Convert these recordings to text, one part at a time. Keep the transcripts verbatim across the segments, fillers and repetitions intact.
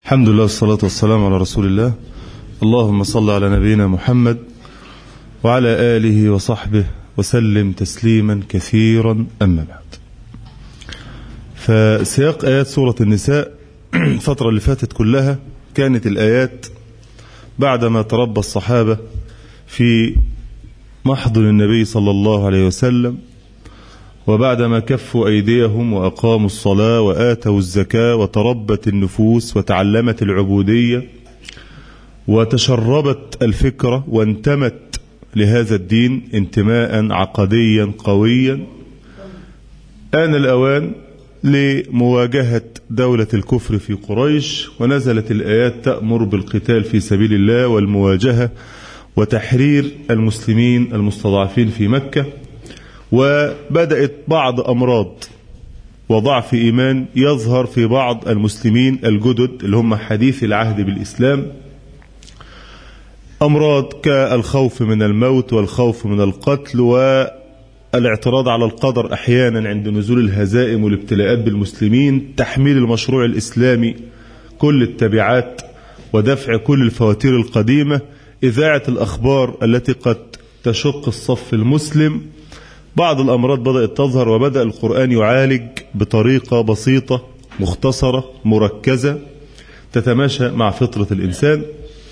الحمد لله والصلاة والسلام على رسول الله. اللهم صل على نبينا محمد وعلى آله وصحبه وسلم تسليما كثيرا. أما بعد، فسياق آيات سورة النساء الفترة اللي فاتت كلها كانت الآيات بعدما تربى الصحابة في محضن النبي صلى الله عليه وسلم، وبعدما كفوا أيديهم وأقاموا الصلاة وآتوا الزكاة وتربت النفوس وتعلمت العبودية وتشربت الفكرة وانتمت لهذا الدين انتماء عقديا قويا، آن الأوان لمواجهة دولة الكفر في قريش، ونزلت الآيات تأمر بالقتال في سبيل الله والمواجهة وتحرير المسلمين المستضعفين في مكة. وبدأت بعض أمراض وضعف إيمان يظهر في بعض المسلمين الجدد اللي هم حديث العهد بالإسلام، أمراض كالخوف من الموت والخوف من القتل والاعتراض على القدر أحيانا عند نزول الهزائم والابتلاءات بالمسلمين، تحميل المشروع الإسلامي كل التبعات ودفع كل الفواتير القديمة، إذاعة الأخبار التي قد تشق الصف المسلم. بعض الأمراض بدأت تظهر، وبدأ القرآن يعالج بطريقة بسيطة مختصرة مركزة تتماشى مع فطرة الإنسان.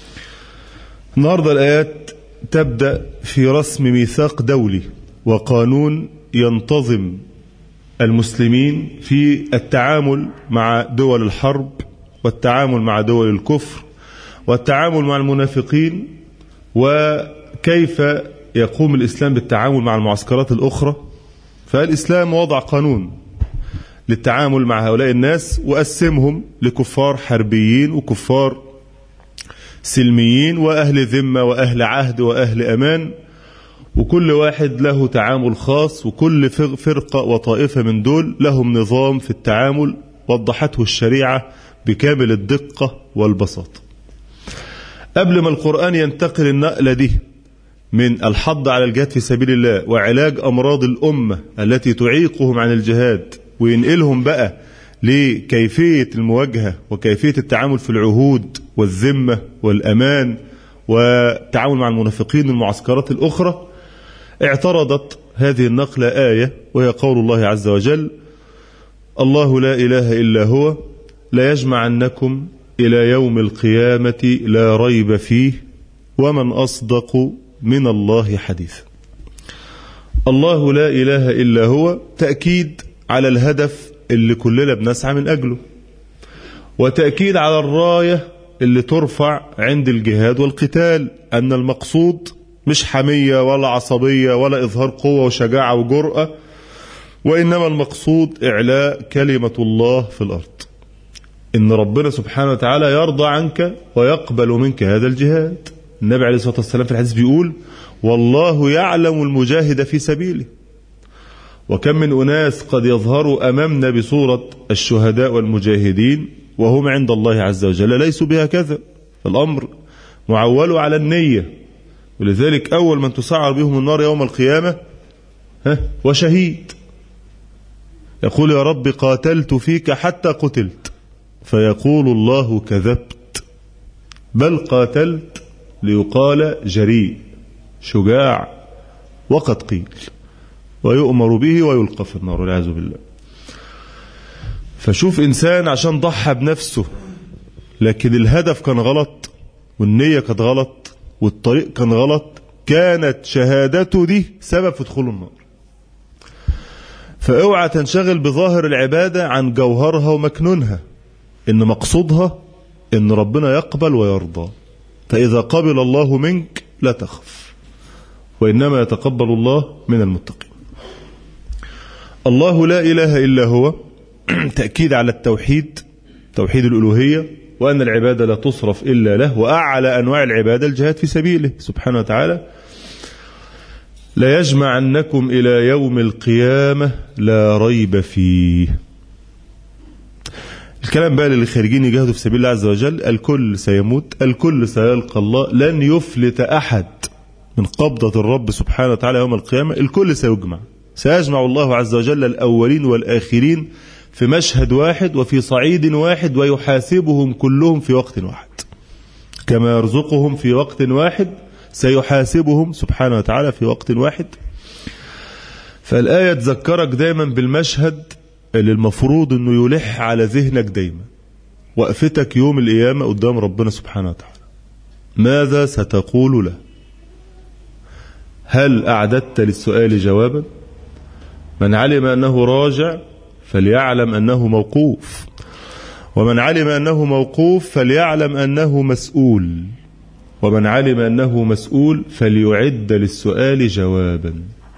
النهاردة الآيات تبدأ في رسم ميثاق دولي وقانون ينتظم المسلمين في التعامل مع دول الحرب والتعامل مع دول الكفر والتعامل مع المنافقين، وكيف يقوم الإسلام بالتعامل مع المعسكرات الأخرى. فالإسلام وضع قانون للتعامل مع هؤلاء الناس وقسمهم لكفار حربيين وكفار سلميين وأهل ذمة وأهل عهد وأهل أمان، وكل واحد له تعامل خاص، وكل فرقة وطائفة من دول لهم نظام في التعامل وضحته الشريعة بكامل الدقة والبساطة. قبل ما القرآن ينتقل النقلة دي من الحض على الجهاد في سبيل الله وعلاج أمراض الأمة التي تعيقهم عن الجهاد، وينقلهم بقى لكيفية المواجهة وكيفية التعامل في العهود والذمة والأمان والتعامل مع المنافقين والمعسكرات الأخرى، اعترضت هذه النقلة آية، وهي قول الله عز وجل: الله لا إله إلا هو لا يجمعنكم إلى يوم القيامة لا ريب فيه ومن أصدق من الله حديثا. الله لا إله إلا هو تأكيد على الهدف اللي كلنا بنسعى من أجله، وتأكيد على الراية اللي ترفع عند الجهاد والقتال، أن المقصود مش حمية ولا عصبية ولا إظهار قوة وشجاعة وجرأة، وإنما المقصود إعلاء كلمة الله في الأرض، إن ربنا سبحانه وتعالى يرضى عنك ويقبل منك هذا الجهاد. النبي عليه الصلاة والسلام في الحديث بيقول: والله يعلم المجاهد في سبيله. وكم من أناس قد يظهروا أمامنا بصورة الشهداء والمجاهدين وهم عند الله عز وجل ليسوا بهكذا. الأمر معول على النية، ولذلك أول من تسعر بهم النار يوم القيامة ها وشهيد يقول: يا رب قاتلت فيك حتى قتلت، فيقول الله: كذبت، بل قاتلت ليقال جريء شجاع وقد قيل، ويؤمر به ويلقى في النار والعياذ بالله. فشوف إنسان عشان ضحى بنفسه، لكن الهدف كان غلط والنية كانت غلط والطريق كان غلط، كانت شهادته دي سبب في دخول النار. فاوعى تنشغل بظاهر العبادة عن جوهرها ومكنونها، إن مقصودها إن ربنا يقبل ويرضى. فإذا قبل الله منك لا تخف، وإنما يتقبل الله من المتقين. الله لا إله إلا هو تأكيد على التوحيد، توحيد الألوهية، وأن العبادة لا تصرف إلا له، وأعلى أنواع العبادة الجهاد في سبيله سبحانه وتعالى. لا يجمعنكم إلى يوم القيامة لا ريب فيه. الكلام بقى للي خارجين يجاهدوا في سبيل الله عز وجل: الكل سيموت، الكل سيلقى الله، لن يفلت أحد من قبضة الرب سبحانه وتعالى يوم القيامة، الكل سيجمع. سيجمع الله عز وجل الأولين والآخرين في مشهد واحد وفي صعيد واحد، ويحاسبهم كلهم في وقت واحد. كما يرزقهم في وقت واحد سيحاسبهم سبحانه وتعالى في وقت واحد. فالآية تذكرك دايما بالمشهد اللي المفروض انه يلح على ذهنك دايما، وقفتك يوم القيامة قدام ربنا سبحانه وتعالى. ماذا ستقول له؟ هل أعددت للسؤال جوابا؟ من علم أنه راجع فليعلم أنه موقوف، ومن علم أنه موقوف فليعلم أنه مسؤول، ومن علم أنه مسؤول فليعد للسؤال جوابا.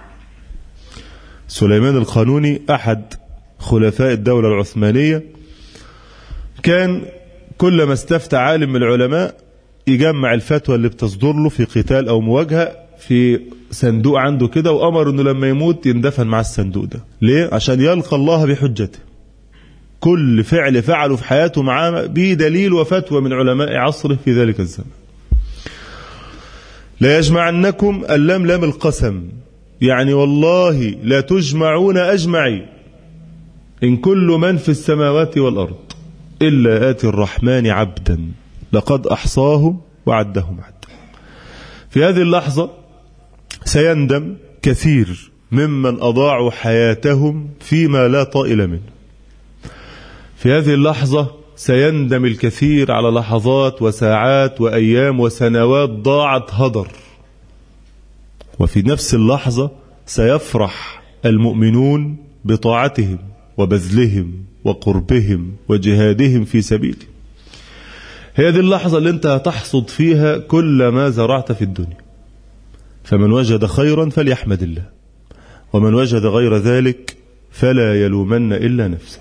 سليمان القانوني أحد خلفاء الدولة العثمانية كان كلما استفتى عالم من العلماء يجمع الفتوى اللي بتصدر له في قتال أو مواجهة في صندوق عنده كده، وأمر أنه لما يموت يندفن مع الصندوق ده. ليه؟ عشان يلقى الله بحجته. كل فعل فعله في حياته معاه بدليل وفتوى من علماء عصره في ذلك الزمن. لا يجمعنكم اللام لام القسم، يعني والله لا تجمعون أجمعين إن كل من في السماوات والأرض إلا آتي الرحمن عبدا لقد أحصاهم وعدهم عدا. في هذه اللحظة سيندم كثير ممن أضاعوا حياتهم فيما لا طائل منه. في هذه اللحظة سيندم الكثير على لحظات وساعات وأيام وسنوات ضاعت هدر. وفي نفس اللحظة سيفرح المؤمنون بطاعتهم وبذلهم وقربهم وجهادهم في سبيله. هذه اللحظة اللي انت هتحصد فيها كل ما زرعت في الدنيا. فمن وجد خيرا فليحمد الله، ومن وجد غير ذلك فلا يلومن إلا نفسه.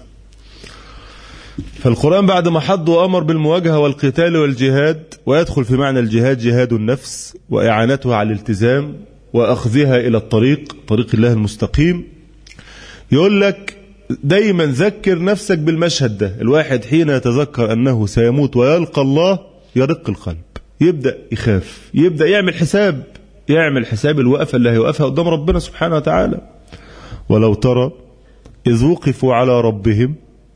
فالقرآن بعد ما حض وأمر بالمواجهة والقتال والجهاد، ويدخل في معنى الجهاد جهاد النفس وإعانتها على الالتزام وأخذها إلى الطريق طريق الله المستقيم، يقول لك دايما ذكر نفسك بالمشهد ده. الواحد حين يتذكر أنه سيموت ويلقى الله يرق القلب، يبدأ يخاف، يبدأ يعمل حساب يعمل حساب الوقفة اللي هيوقفها قدام ربنا سبحانه وتعالى. ولو ترى إذ وقفوا على ربهم،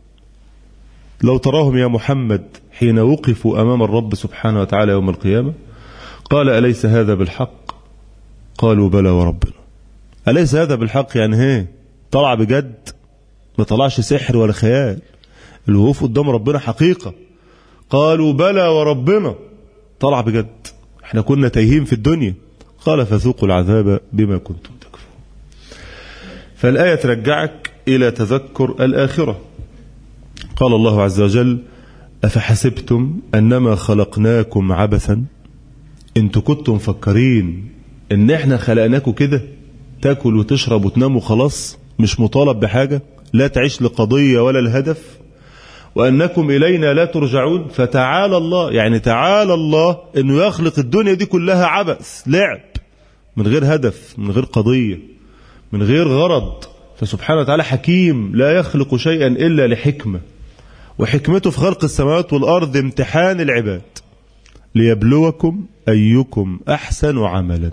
لو تراهم يا محمد حين وقفوا أمام الرب سبحانه وتعالى يوم القيامة، قال أليس هذا بالحق؟ قالوا بلى وربنا. أليس هذا بالحق يعني هي طلع بجد، ما طلعش سحر ولا خيال، الوقوف قدام ربنا حقيقة. قالوا بلى وربنا، طلع بجد، احنا كنا تايهين في الدنيا. قال فذوقوا العذاب بما كنتم تكفرون. فالآية ترجعك إلى تذكر الآخرة. قال الله عز وجل أفحسبتم أنما خلقناكم عبثا، انتوا كنتم مفكرين ان احنا خلقناكم كده تاكل وتشرب وتنام وخلاص، مش مطالب بحاجة، لا تعيش لقضية ولا الهدف، وأنكم إلينا لا ترجعون. فتعالى الله، يعني تعالى الله أنه يخلق الدنيا دي كلها عبث لعب، من غير هدف، من غير قضية، من غير غرض. فسبحانه وتعالى حكيم لا يخلق شيئا إلا لحكمة، وحكمته في خلق السماوات والأرض امتحان العباد ليبلوكم أيكم أحسن عملا.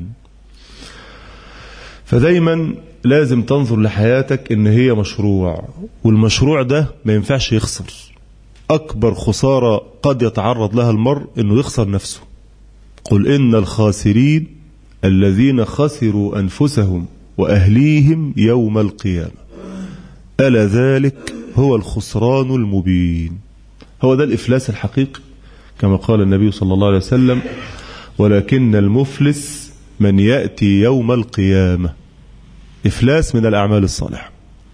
فدايما لازم تنظر لحياتك إن هي مشروع، والمشروع ده ما ينفعش يخسر. أكبر خسارة قد يتعرض لها المرء إنه يخسر نفسه. قل إن الخاسرين الذين خسروا أنفسهم وأهليهم يوم القيامة ألا ذلك هو الخسران المبين. هو ده الإفلاس الحقيقي كما قال النبي صلى الله عليه وسلم ولكن المفلس من يأتي يوم القيامة. إفلاس من الأعمال الصالحة.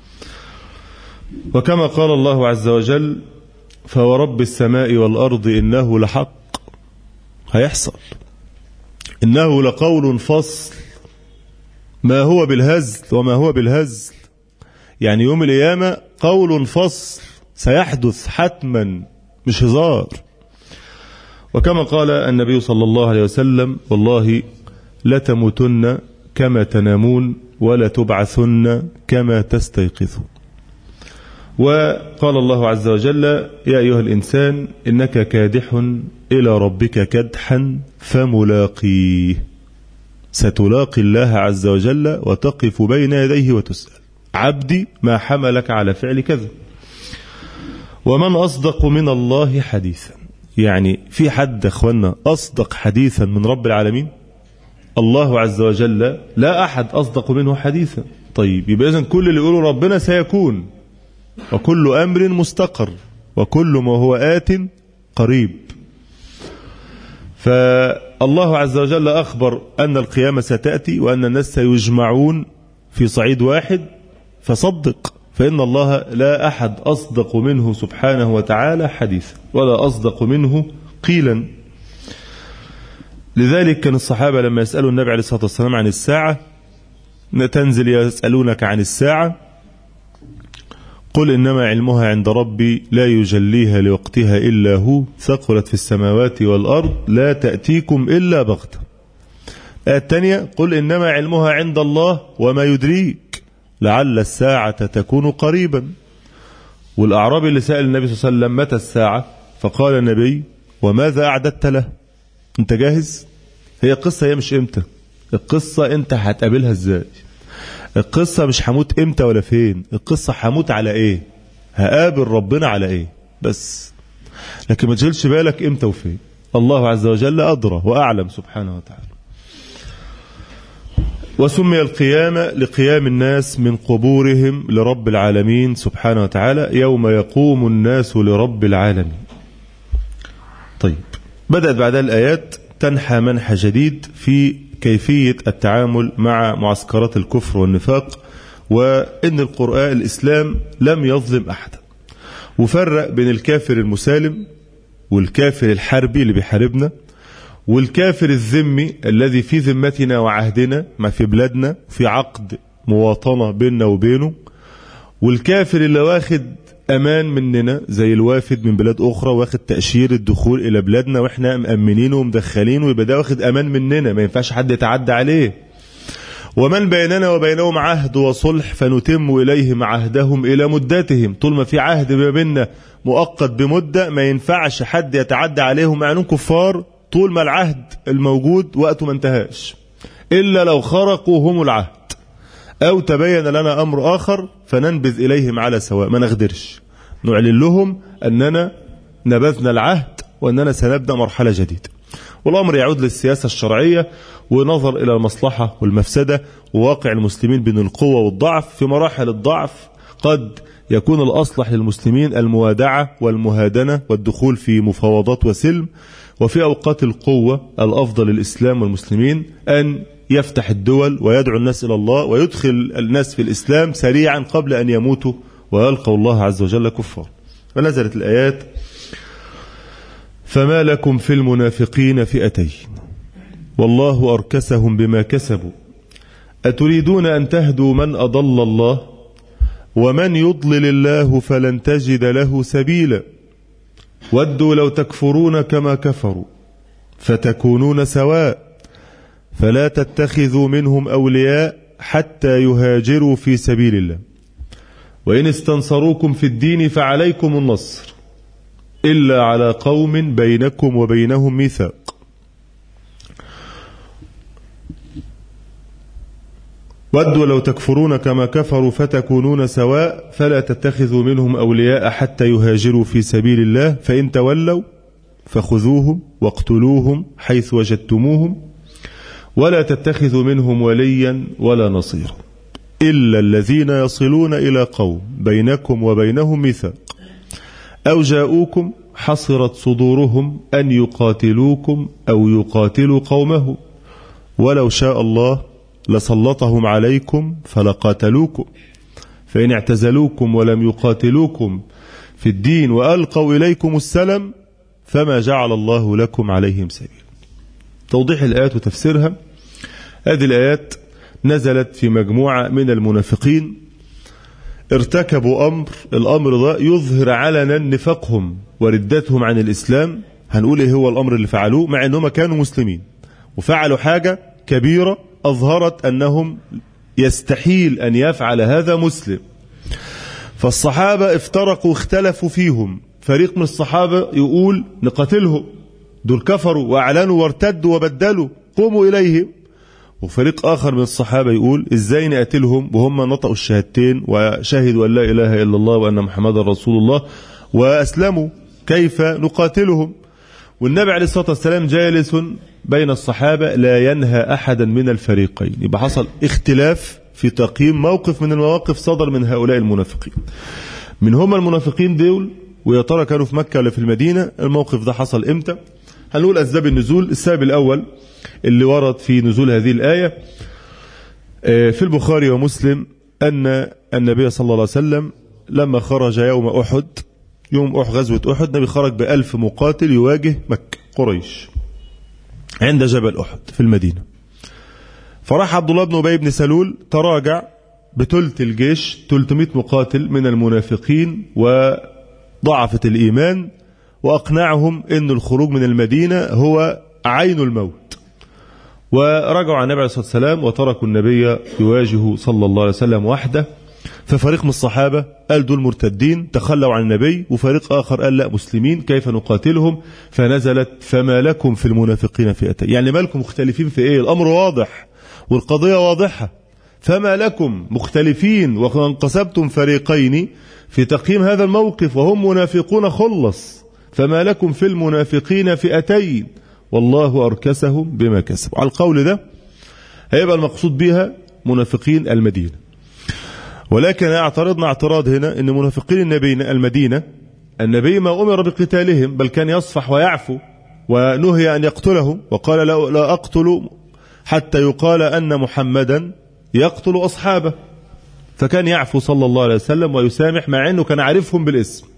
وكما قال الله عز وجل فورب السماء والأرض إنه لحق، هيحصل. إنه لقول فصل، ما هو بالهزل وما هو بالهزل، يعني يوم القيامة قول فصل سيحدث حتما، مش هزار. وكما قال النبي صلى الله عليه وسلم والله لا تموتن كما تنامون ولا تبعثن كما تستيقظون. وقال الله عز وجل يا أيها الإنسان إنك كادح إلى ربك كدحا فملاقيه، ستلاقي الله عز وجل وتقف بين يديه وتسأل عبدي ما حملك على فعل كذا. ومن أصدق من الله حديثا. يعني في حد أخوانا أصدق حديثا من رب العالمين؟ الله عز وجل لا أحد أصدق منه حديثا. طيب يبقى إذن كل اللي يقوله ربنا سيكون، وكل أمر مستقر، وكل ما هو آت قريب. فالله عز وجل أخبر أن القيامة ستأتي وأن الناس سيجمعون في صعيد واحد، فصدق، فإن الله لا أحد أصدق منه سبحانه وتعالى حديثا، ولا أصدق منه قيلا. لذلك كان الصحابة لما يسألوا النبي عليه الصلاة والسلام عن الساعة، تنزل يسألونك عن الساعة قل إنما علمها عند ربي لا يجليها لوقتها إلا هو ثقلت في السماوات والأرض لا تأتيكم إلا بغتة. الآية الثانية قل إنما علمها عند الله وما يدريك لعل الساعة تكون قريبا. والأعرابي اللي سأل النبي صلى الله عليه وسلم متى الساعة، فقال النبي وماذا أعددت له؟ أنت جاهز؟ هي قصة، هي مش إمتى، القصة أنت هتقابلها إزاي. القصة مش هموت إمتى ولا فين، القصة هموت على إيه، هقابل ربنا على إيه بس. لكن ما تشغلش بالك إمتى وفين، الله عز وجل أدرى وأعلم سبحانه وتعالى. وسمي القيامة لقيام الناس من قبورهم لرب العالمين سبحانه وتعالى يوم يقوم الناس لرب العالمين. طيب بدأت بعدها الآيات تنحى منحى جديد في كيفية التعامل مع معسكرات الكفر والنفاق، وإن القرآن الإسلام لم يظلم أحدا، وفرق بين الكافر المسالم والكافر الحربي اللي بيحاربنا، والكافر الذمي الذي في ذمتنا وعهدنا ما في بلادنا في عقد مواطنة بيننا وبينه، والكافر اللي واخد أمان مننا زي الوافد من بلاد أخرى واخد تأشير الدخول إلى بلادنا وإحنا مأمنينه ومدخلينه، ويبقى ده واخد أمان مننا ما ينفعش حد يتعدى عليه. ومن بيننا وبينهم عهد وصلح فنتم إليهم عهدهم إلى مدتهم، طول ما في عهد ما بيننا مؤقت بمدة ما ينفعش حد يتعدى عليهم مع أنهم كفار طول ما العهد الموجود وقته ما انتهاش، إلا لو خرقوا هم العهد أو تبين لنا أمر آخر فننبذ إليهم على سواء، ما نغدرش، نعلن لهم أننا نبذنا العهد وأننا سنبدأ مرحلة جديدة. والأمر يعود للسياسة الشرعية ونظر إلى المصلحة والمفسدة وواقع المسلمين بين القوة والضعف. في مراحل الضعف قد يكون الأصلح للمسلمين الموادعة والمهادنة والدخول في مفاوضات وسلم، وفي أوقات القوة الأفضل للإسلام والمسلمين أن يفتح الدول ويدعو الناس إلى الله ويدخل الناس في الإسلام سريعا قبل أن يموتوا ويلقوا الله عز وجل كفار. فنزلت الآيات فما لكم في المنافقين فئتين والله أركسهم بما كسبوا أتريدون أن تهدوا من أضل الله ومن يضلل الله فلن تجد له سبيلا ودوا لو تكفرون كما كفروا فتكونون سواء فلا تتخذوا منهم أولياء حتى يهاجروا في سبيل الله وإن استنصروكم في الدين فعليكم النصر إلا على قوم بينكم وبينهم ميثاق. ودوا لو تكفرون كما كفروا فتكونون سواء فلا تتخذوا منهم أولياء حتى يهاجروا في سبيل الله فإن تولوا فخذوهم واقتلوهم حيث وجدتموهم ولا تتخذوا منهم وليا ولا نصيرا إلا الذين يصلون إلى قوم بينكم وبينهم ميثاق أو جاءوكم حصرت صدورهم أن يقاتلوكم أو يقاتلوا قومه ولو شاء الله لسلطهم عليكم فلقاتلوكم فإن اعتزلوكم ولم يقاتلوكم في الدين وألقوا إليكم السلم فما جعل الله لكم عليهم سبيل. توضيح الآيات وتفسيرها. هذه الآيات نزلت في مجموعة من المنافقين ارتكبوا أمر، الأمر ده يظهر علنا نفاقهم وردتهم عن الإسلام. هنقول إيه هو الأمر اللي فعلوه مع أنهم كانوا مسلمين وفعلوا حاجة كبيرة أظهرت أنهم يستحيل أن يفعل هذا مسلم. فالصحابة افترقوا واختلفوا فيهم، فريق من الصحابة يقول نقاتلهم دول كفروا وأعلنوا وارتدوا وبدلوا قوموا إليهم، وفريق آخر من الصحابة يقول إزاي نقاتلهم وهم نطقوا الشهادتين وشهدوا أن لا إله إلا الله وأن محمد رسول الله وأسلموا، كيف نقاتلهم؟ والنبي عليه الصلاة والسلام جالس بين الصحابة لا ينهى أحدا من الفريقين. يبقى حصل اختلاف في تقييم موقف من المواقف صدر من هؤلاء المنافقين. من هم المنافقين دول؟ ويا ترى كانوا في مكة ولا في المدينة؟ الموقف ده حصل امتى؟ هنقول أسباب النزول. السبب الأول اللي ورد في نزول هذه الآية في البخاري ومسلم أن النبي صلى الله عليه وسلم لما خرج يوم أحد، يوم أحد غزوة أحد، النبي خرج بألف مقاتل يواجه مكة قريش عند جبل أحد في المدينة. فراح عبد الله بن أبي بن سلول تراجع بثلث الجيش، ثلاثمائة مقاتل من المنافقين وضعفة الإيمان، وأقنعهم أن الخروج من المدينة هو عين الموت، ورجعوا عن النبي عليه الصلاة والسلام وتركوا النبي يواجه صلى الله عليه وسلم وحده. ففريق من الصحابة قال دول مرتدين تخلوا عن النبي، وفريق آخر قال لا مسلمين كيف نقاتلهم؟ فنزلت فما لكم في المنافقين فئتين. يعني ما لكم مختلفين في ايه؟ الأمر واضح والقضية واضحة، فما لكم مختلفين وانقسمتم فريقين في تقييم هذا الموقف وهم منافقون خلص، فما لكم في المنافقين فئتين والله أركسهم بما كسبوا. على القول ده هيبقى المقصود بها منافقين المدينة، ولكن اعترضنا اعتراض هنا ان منافقين النبي المدينة النبي ما أمر بقتالهم، بل كان يصفح ويعفو، ونهي أن يقتلهم، وقال لا, لا أقتل حتى يقال أن محمدا يقتل أصحابه، فكان يعفو صلى الله عليه وسلم ويسامح مع أنه كان عارفهم بالاسم.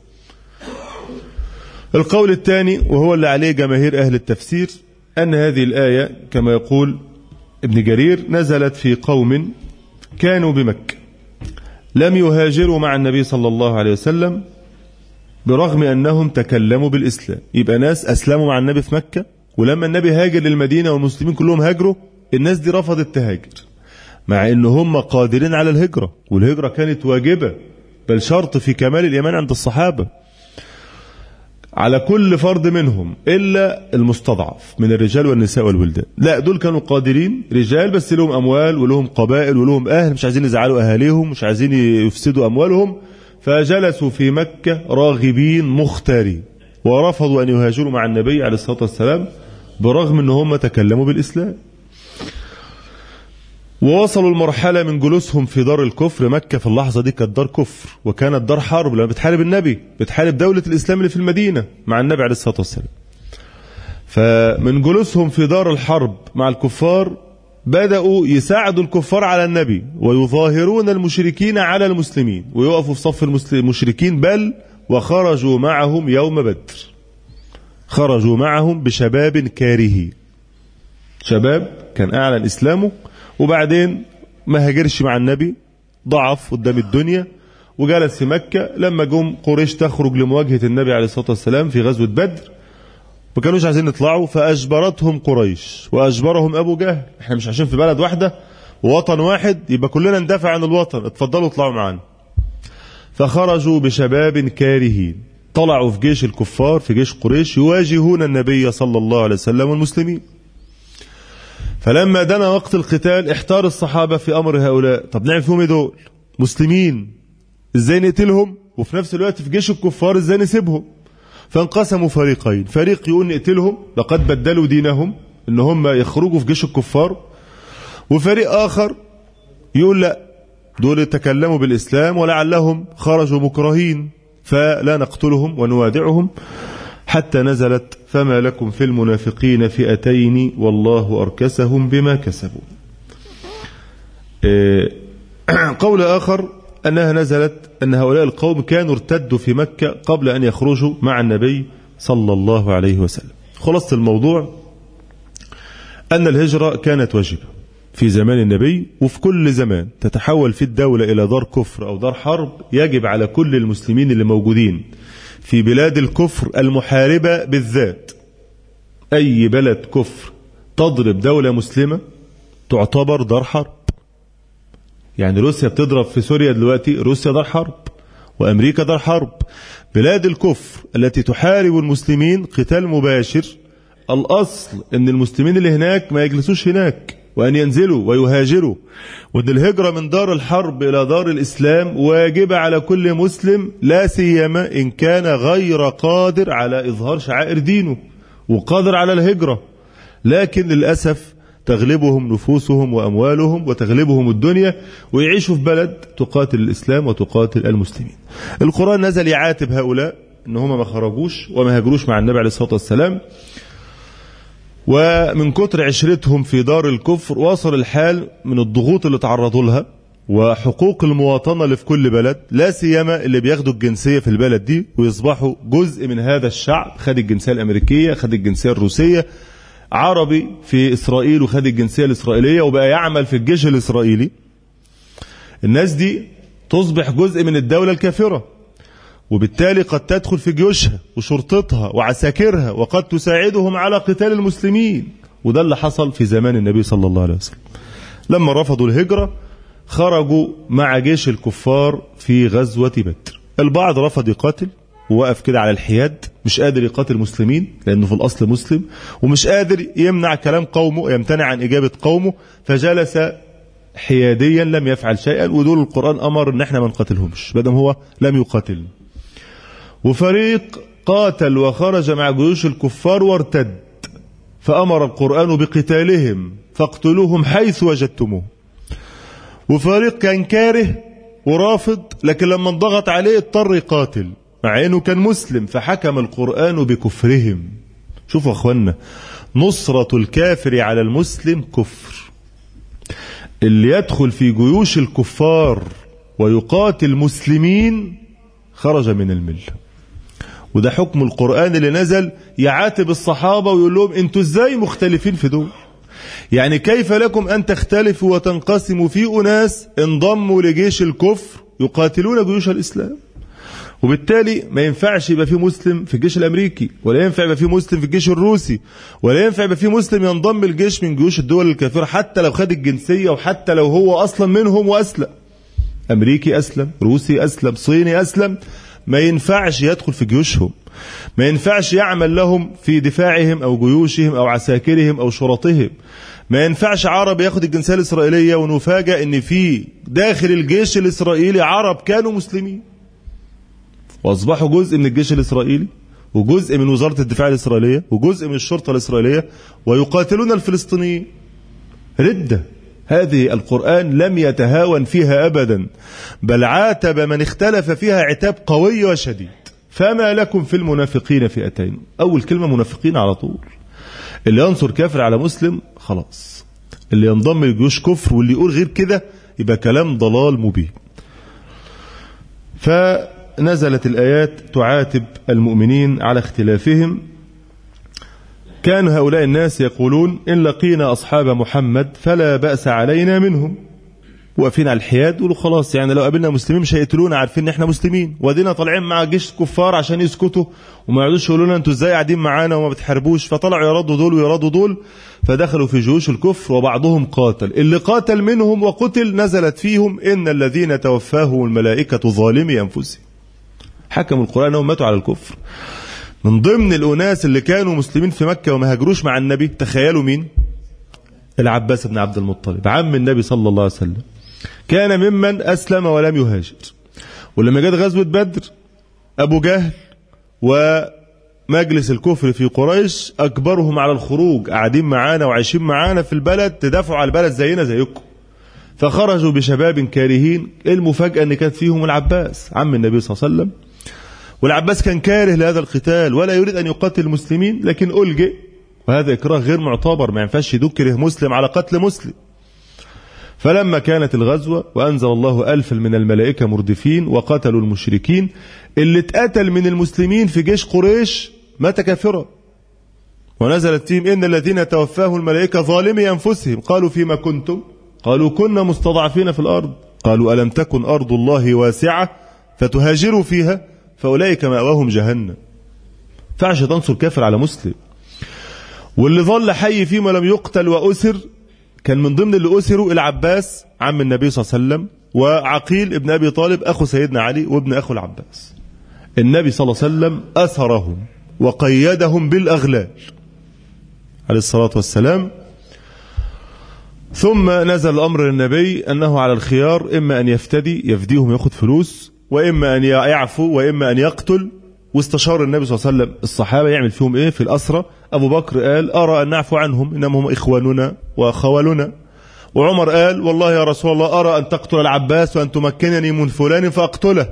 القول الثاني وهو اللي عليه جماهير أهل التفسير أن هذه الآية كما يقول ابن جرير نزلت في قوم كانوا بمكة لم يهاجروا مع النبي صلى الله عليه وسلم برغم أنهم تكلموا بالإسلام. يبقى ناس أسلموا مع النبي في مكة، ولما النبي هاجر للمدينة والمسلمين كلهم هاجروا، الناس دي رفضت تهاجر مع أن هم قادرين على الهجرة، والهجرة كانت واجبة بل شرط في كمال الإيمان عند الصحابة على كل فرد منهم إلا المستضعف من الرجال والنساء والولدان. لا، دول كانوا قادرين، رجال بس لهم أموال ولهم قبائل ولهم أهل، مش عايزين يزعلوا أهاليهم، مش عايزين يفسدوا أموالهم، فجلسوا في مكة راغبين مختارين، ورفضوا أن يهاجروا مع النبي عليه الصلاة والسلام برغم أن هم تكلموا بالإسلام. ووصلوا المرحلة من جلوسهم في دار الكفر. مكة في اللحظة دي كانت دار كفر، وكانت دار حرب لما بتحارب النبي، بتحارب دولة الإسلام اللي في المدينة مع النبي عليه الصلاة والسلام. فمن جلوسهم في دار الحرب مع الكفار بدأوا يساعدوا الكفار على النبي، ويظاهرون المشركين على المسلمين، ويقفوا في صف المشركين، بل وخرجوا معهم يوم بدر، خرجوا معهم بشباب كارهين، شباب كان أعلن إسلامه وبعدين ما هاجرش مع النبي، ضعف قدام الدنيا وجلس في مكة. لما جم قريش تخرج لمواجهة النبي عليه الصلاة والسلام في غزوة بدر ما كانوش عايزين يطلعوا، فأجبرتهم قريش وأجبرهم أبو جهل، احنا مش عايشين في بلد واحدة ووطن واحد يبقى كلنا ندافع عن الوطن، اتفضلوا اطلعوا معانا. فخرجوا بشباب كارهين، طلعوا في جيش الكفار في جيش قريش يواجهون النبي صلى الله عليه وسلم والمسلمين. فلما دنا وقت القتال احتار الصحابة في أمر هؤلاء، طب نعمل فيهم دول مسلمين ازاي نقتلهم، وفي نفس الوقت في جيش الكفار ازاي نسيبهم؟ فانقسموا فريقين، فريق يقول نقتلهم لقد بدلوا دينهم ان هم يخرجوا في جيش الكفار، وفريق آخر يقول لا دول تكلموا بالإسلام ولعلهم خرجوا مكرهين فلا نقتلهم ونوادعهم، حتى نزلت فما لكم في المنافقين فئتين والله أركسهم بما كسبوا. قول آخر أنها نزلت أن هؤلاء القوم كانوا ارتدوا في مكة قبل أن يخرجوا مع النبي صلى الله عليه وسلم. خلاصة الموضوع أن الهجرة كانت واجبة في زمان النبي، وفي كل زمان تتحول في الدولة إلى دار كفر أو دار حرب يجب على كل المسلمين اللي موجودين في بلاد الكفر المحاربة بالذات، أي بلد كفر تضرب دولة مسلمة تعتبر دار حرب. يعني روسيا بتضرب في سوريا دلوقتي، روسيا دار حرب، وأمريكا دار حرب. بلاد الكفر التي تحارب المسلمين قتال مباشر، الأصل أن المسلمين اللي هناك ما يجلسوش هناك، وأن ينزلوا ويهاجروا، وأن الهجرة من دار الحرب إلى دار الإسلام واجبة على كل مسلم، لا سيما إن كان غير قادر على إظهار شعائر دينه وقادر على الهجرة، لكن للأسف تغلبهم نفوسهم وأموالهم وتغلبهم الدنيا، ويعيشوا في بلد تقاتل الإسلام وتقاتل المسلمين. القرآن نزل يعاتب هؤلاء إن هم ما خرجوش وما هاجروش مع النبي عليه الصلاة والسلام، ومن كتر عشرتهم في دار الكفر وصل الحال من الضغوط اللي تعرضوا لها وحقوق المواطنة اللي في كل بلد، لا سيما اللي بياخدوا الجنسية في البلد دي ويصبحوا جزء من هذا الشعب، خد الجنسية الأمريكية، خد الجنسية الروسية، عربي في إسرائيل وخد الجنسية الإسرائيلية وبقى يعمل في الجيش الإسرائيلي. الناس دي تصبح جزء من الدولة الكافرة، وبالتالي قد تدخل في جيوشها وشرطتها وعساكرها، وقد تساعدهم على قتال المسلمين. وده اللي حصل في زمان النبي صلى الله عليه وسلم. لما رفضوا الهجرة خرجوا مع جيش الكفار في غزوة بدر. البعض رفض يقاتل ووقف كده على الحياد، مش قادر يقاتل المسلمين لأنه في الأصل مسلم، ومش قادر يمنع كلام قومه، يمتنع عن إجابة قومه، فجلس حياديا لم يفعل شيئا. ودول القرآن أمر إن احنا ما نقاتلهمش بدل هو لم يقاتل. وفريق قاتل وخرج مع جيوش الكفار وارتد، فأمر القرآن بقتالهم فاقتلوهم حيث وجدتموه. وفريق كان كاره ورافض، لكن لما انضغط عليه اضطر يقاتل مع انه كان مسلم، فحكم القرآن بكفرهم. شوفوا اخوانا، نصرة الكافر على المسلم كفر. اللي يدخل في جيوش الكفار ويقاتل مسلمين خرج من الملة. وده حكم القرآن اللي نزل يعاتب الصحابة ويقول لهم انتوا ازاي مختلفين في دول؟ يعني كيف لكم أن تختلفوا وتنقسموا في أناس انضموا لجيش الكفر يقاتلون جيوش الإسلام؟ وبالتالي ما ينفعش يبقى في مسلم في الجيش الأمريكي، ولا ينفع يبقى في مسلم في الجيش الروسي، ولا ينفع يبقى في مسلم ينضم الجيش من جيوش الدول الكافرة حتى لو خد الجنسية، وحتى لو هو أصلا منهم وأسلم. أمريكي أسلم، روسي أسلم، صيني أسلم، ما ينفعش يدخل في جيوشهم، ما ينفعش يعمل لهم في دفاعهم أو جيوشهم أو عساكرهم أو شرطهم. ما ينفعش عرب ياخد الجنسية الإسرائيلية ونفاجأ ان في داخل الجيش الإسرائيلي عرب كانوا مسلمين واصبحوا جزء من الجيش الإسرائيلي وجزء من وزارة الدفاع الإسرائيلية وجزء من الشرطة الإسرائيلية ويقاتلون الفلسطينيين. ردة. هذه القرآن لم يتهاون فيها أبدا، بل عاتب من اختلف فيها عتاب قوي وشديد. فما لكم في المنافقين فئتين. أول كلمة منافقين على طول. اللي ينصر كافر على مسلم خلاص، اللي ينضم لجيوش كفر، واللي يقول غير كده يبقى كلام ضلال مبين. فنزلت الآيات تعاتب المؤمنين على اختلافهم. كان هؤلاء الناس يقولون إن لقينا أصحاب محمد فلا بأس علينا منهم. واقفين على الحياد يقولوا خلاص، يعني لو قابلنا مسلمين مش هيقتلونا، عارفين ان احنا مسلمين، وادينا طالعين مع جيش كفار عشان يسكتوا وما يقعدوش يقولوا لنا انتوا ازاي قاعدين معانا وما بتحاربوش. فطلعوا يردوا دول ويردوا دول، فدخلوا في جيوش الكفر وبعضهم قاتل. اللي قاتل منهم وقتل نزلت فيهم ان الذين توفاهم الملائكة ظالمي انفسهم. حكم القرآن انهم ماتوا على الكفر. من ضمن الأناس اللي كانوا مسلمين في مكة وما هاجروش مع النبي، تخيلوا مين؟ العباس بن عبد المطلب عم النبي صلى الله عليه وسلم، كان ممن أسلم ولم يهاجر. ولما جت غزوة بدر أبو جهل ومجلس الكفر في قريش أكبرهم على الخروج، قاعدين معانا وعايشين معانا في البلد، تدافعوا على البلد زينا زيكم. فخرجوا بشباب كارهين. المفاجأة أن كانت فيهم العباس عم النبي صلى الله عليه وسلم، والعباس كان كاره لهذا القتال ولا يريد أن يقاتل المسلمين، لكن ألجئ، وهذا إكراه غير معتبر، ما ينفعش يكره مسلم على قتل مسلم. فلما كانت الغزوة وأنزل الله ألفا من الملائكة مردفين وقتلوا المشركين، اللي اتقتل من المسلمين في جيش قريش مات كافرا. ونزلت فيهم إن الذين توفاه الملائكة ظالمي أنفسهم قالوا فيما كنتم؟ قالوا كنا مستضعفين في الأرض. قالوا ألم تكن أرض الله واسعة فتهاجروا فيها فأولئك مأواهم جهنم. فعش تنصر كافر على مسلم. واللي ظل حي فيما لم يقتل وأسر، كان من ضمن اللي أسروا العباس عم النبي صلى الله عليه وسلم، وعقيل ابن أبي طالب أخو سيدنا علي وابن أخو العباس. النبي صلى الله عليه وسلم أسرهم وقيدهم بالأغلال عليه الصلاة والسلام. ثم نزل الأمر للنبي أنه على الخيار، إما أن يفتدي يفديهم يأخذ فلوس، وإما أن يعفو، وإما أن يقتل. واستشار النبي صلى الله عليه وسلم الصحابة يعمل فيهم إيه في الأسرة. أبو بكر قال أرى أن نعفو عنهم إنما هم إخواننا وخوالنا. وعمر قال والله يا رسول الله أرى أن تقتل العباس وأن تمكنني من فلان فأقتله.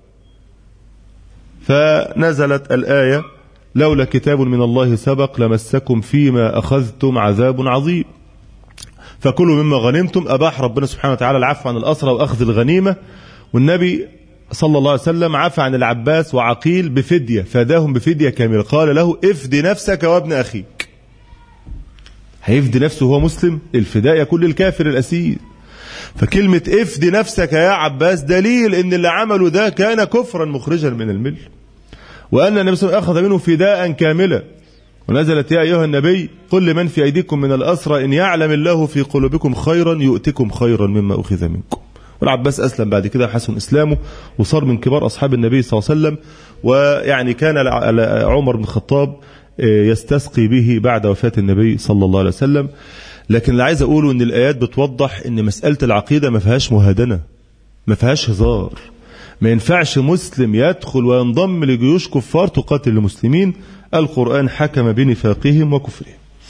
فنزلت الآية لولا كتاب من الله سبق لمسكم فيما أخذتم عذاب عظيم فكلوا مما غنمتم. أباح ربنا سبحانه وتعالى العفو عن الأسرى وأخذ الغنيمة، والنبي صلى الله عليه وسلم عفى عن العباس وعقيل بفدية، فداهم بفدية كاملة. قال له افدي نفسك وابن أخيك. هيفدي نفسه وهو مسلم؟ الفداء يكون للكافر الأسير. فكلمة افدي نفسك يا عباس دليل ان اللي عمله ده كان كفرا مخرجا من المل، وأن النبي صلى الله عليه وسلم أخذ منه فداء كاملا. ونزلت يا أيها النبي قل لمن في أيديكم من الأسرى إن يعلم الله في قلوبكم خيرا يؤتكم خيرا مما أخذ منكم. والعباس أسلم بعد كده حسن إسلامه وصار من كبار أصحاب النبي صلى الله عليه وسلم. ويعني كان عمر بن الخطاب يستسقي به بعد وفاة النبي صلى الله عليه وسلم. لكن اللي عايز أقوله إن الآيات بتوضح إن مسألة العقيدة ما فيهاش مهادنة، ما فيهاش هزار. ما ينفعش مسلم يدخل وينضم لجيوش كفار تقاتل المسلمين. القرآن حكم بنفاقهم وكفرهم.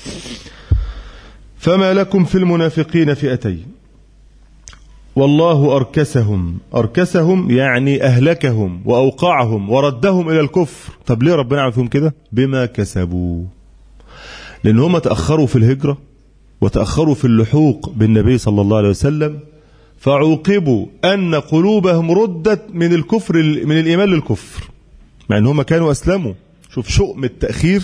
فما لكم في المنافقين فئتين والله أركسهم. أركسهم يعني أهلكهم وأوقعهم وردهم إلى الكفر. طب ليه ربنا عمل فيهم كده؟ بما كسبوا، لأن هم تأخروا في الهجرة وتأخروا في اللحوق بالنبي صلى الله عليه وسلم، فعوقبوا أن قلوبهم ردت من الكفر من الإيمان للكفر، مع أن هم كانوا أسلموا. شوف شؤم التأخير.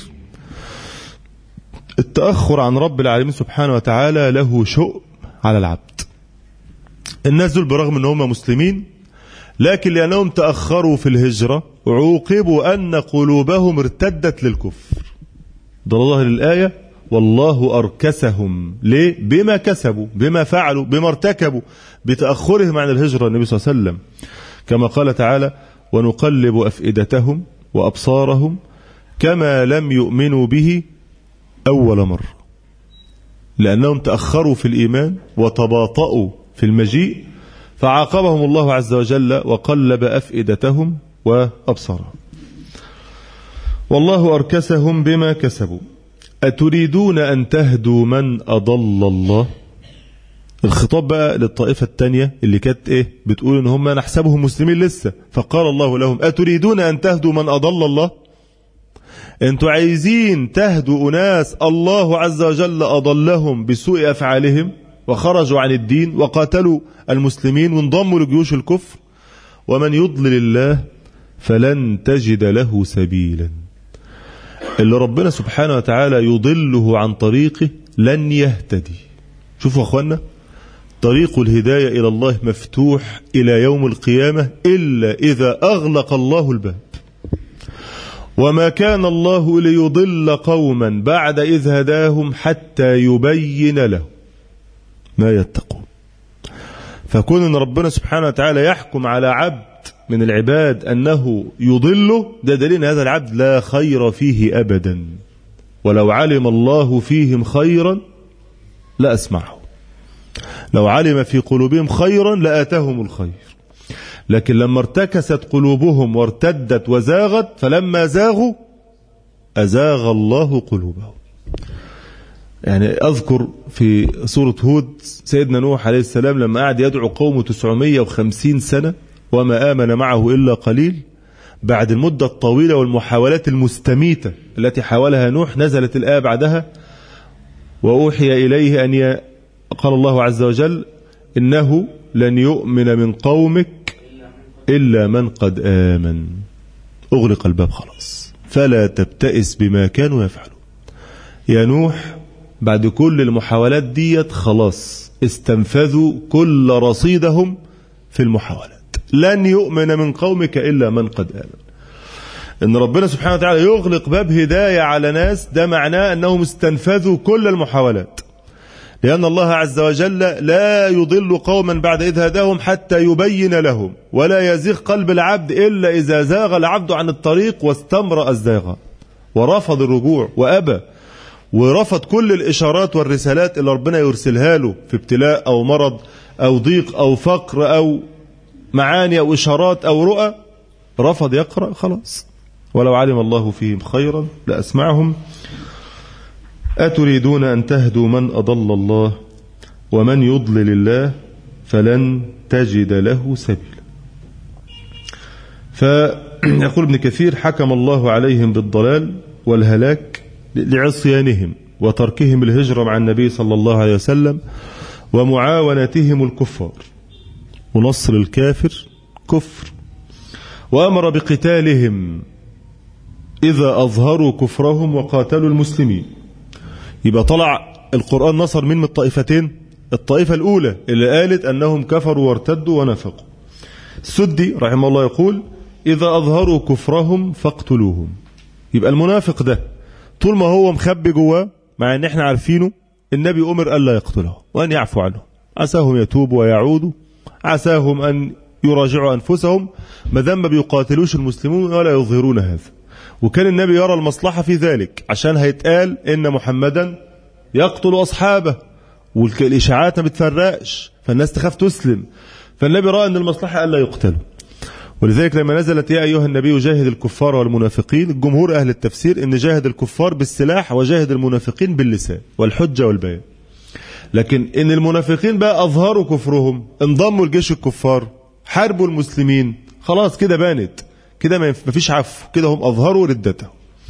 التأخر عن رب العالمين سبحانه وتعالى له شؤم على العبد. الناس دول برغم أن هم مسلمين، لكن لأنهم تأخروا في الهجرة عوقبوا أن قلوبهم ارتدت للكفر. ضل الله للآية والله أركسهم. ليه؟ بما كسبوا، بما فعلوا، بما ارتكبوا، بتأخرهم عن الهجرة. النبي صلى الله عليه وسلم كما قال تعالى ونقلب أفئدتهم وأبصارهم كما لم يؤمنوا به أول مرة، لأنهم تأخروا في الإيمان وتباطؤوا في المجيء، فعاقبهم الله عز وجل وقلب أفئدتهم وأبصارهم. والله أركسهم بما كسبوا. أتريدون أن تهدوا من أضل الله؟ الخطاب بقى للطائفة الثانية اللي كانت إيه بتقول إن هم نحسبهم مسلمين لسه، فقال الله لهم أتريدون أن تهدوا من أضل الله؟ أنتوا عايزين تهدوا أناس الله عز وجل أضلهم بسوء أفعالهم وخرجوا عن الدين وقاتلوا المسلمين وانضموا لجيوش الكفر؟ ومن يضلل الله فلن تجد له سبيلا. اللي ربنا سبحانه وتعالى يضله عن طريقه لن يهتدي. شوفوا أخوانا، طريق الهداية إلى الله مفتوح إلى يوم القيامة إلا إذا أغلق الله الباب. وما كان الله ليضل قوما بعد إذ هداهم حتى يبين له ما يتقون. فكون أن ربنا سبحانه وتعالى يحكم على عبد من العباد أنه يضله، ده دليل أن هذا العبد لا خير فيه أبدا، ولو علم الله فيهم خيرا لأسمعه، لو علم في قلوبهم خيرا لآتهم الخير. لكن لما ارتكست قلوبهم وارتدت وزاغت، فلما زاغوا أزاغ الله قلوبهم. يعني أذكر في سورة هود سيدنا نوح عليه السلام لما قعد يدعو قومه تسعمائة وخمسين سنة وما آمن معه إلا قليل، بعد المدة الطويلة والمحاولات المستميتة التي حاولها نوح، نزلت الآية بعدها وأوحي إليه أن ي... قال الله عز وجل إنه لن يؤمن من قومك إلا من قد آمن. أغلق الباب خلاص، فلا تبتئس بما كانوا يفعلون. يا نوح بعد كل المحاولات ديت خلاص استنفذوا كل رصيدهم في المحاولات. لن يؤمن من قومك إلا من قد آمن. إن ربنا سبحانه وتعالى يغلق باب هداية على ناس، ده معناه أنهم استنفذوا كل المحاولات، لأن الله عز وجل لا يضل قوما بعد إذ هداهم حتى يبين لهم، ولا يزيغ قلب العبد إلا إذا زاغ العبد عن الطريق واستمرأ الزاغ ورفض الرجوع وأبى. ورفض كل الإشارات والرسالات اللي ربنا يرسلها له في ابتلاء أو مرض أو ضيق أو فقر أو معاني أو إشارات أو رؤى، رفض يقرأ، خلاص. ولو علم الله فيهم خيرا لأسمعهم. أتريدون أن تهدوا من أضل الله ومن يضلل الله فلن تجد له سبيلا. فيقول ابن كثير: حكم الله عليهم بالضلال والهلاك لعصيانهم وتركهم الهجرة مع النبي صلى الله عليه وسلم ومعاونتهم الكفار، ونصر الكافر كفر، وأمر بقتالهم إذا أظهروا كفرهم وقاتلوا المسلمين. يبقى طلع القرآن نصر من من الطائفتين؟ الطائفة الأولى اللي قالت أنهم كفروا وارتدوا ونفقوا. السدي رحمه الله يقول: إذا أظهروا كفرهم فاقتلوهم. يبقى المنافق ده طول ما هو مخبي جواه، مع ان احنا عارفينه، النبي أمر ألا يقتله وأن يعفو عنه، عساهم يتوبوا ويعودوا، عساهم أن يراجعوا أنفسهم، ما دام ما بيقاتلوش المسلمون ولا يظهرون هذا. وكان النبي يرى المصلحة في ذلك، عشان هيتقال إن محمدا يقتل أصحابه والإشاعات ما بتفرقش فالناس تخاف تسلم، فالنبي رأى أن المصلحة ألا يقتلوا. ولذلك لما نزلت يا أيها النبي جاهد الكفار والمنافقين، الجمهور أهل التفسير إن جاهد الكفار بالسلاح وجاهد المنافقين باللسان والحجة والبيان. لكن إن المنافقين بقى أظهروا كفرهم، انضموا لجيش الكفار، حاربوا المسلمين، خلاص كده بانت، كده ما فيش عفو، كده هم أظهروا ردته.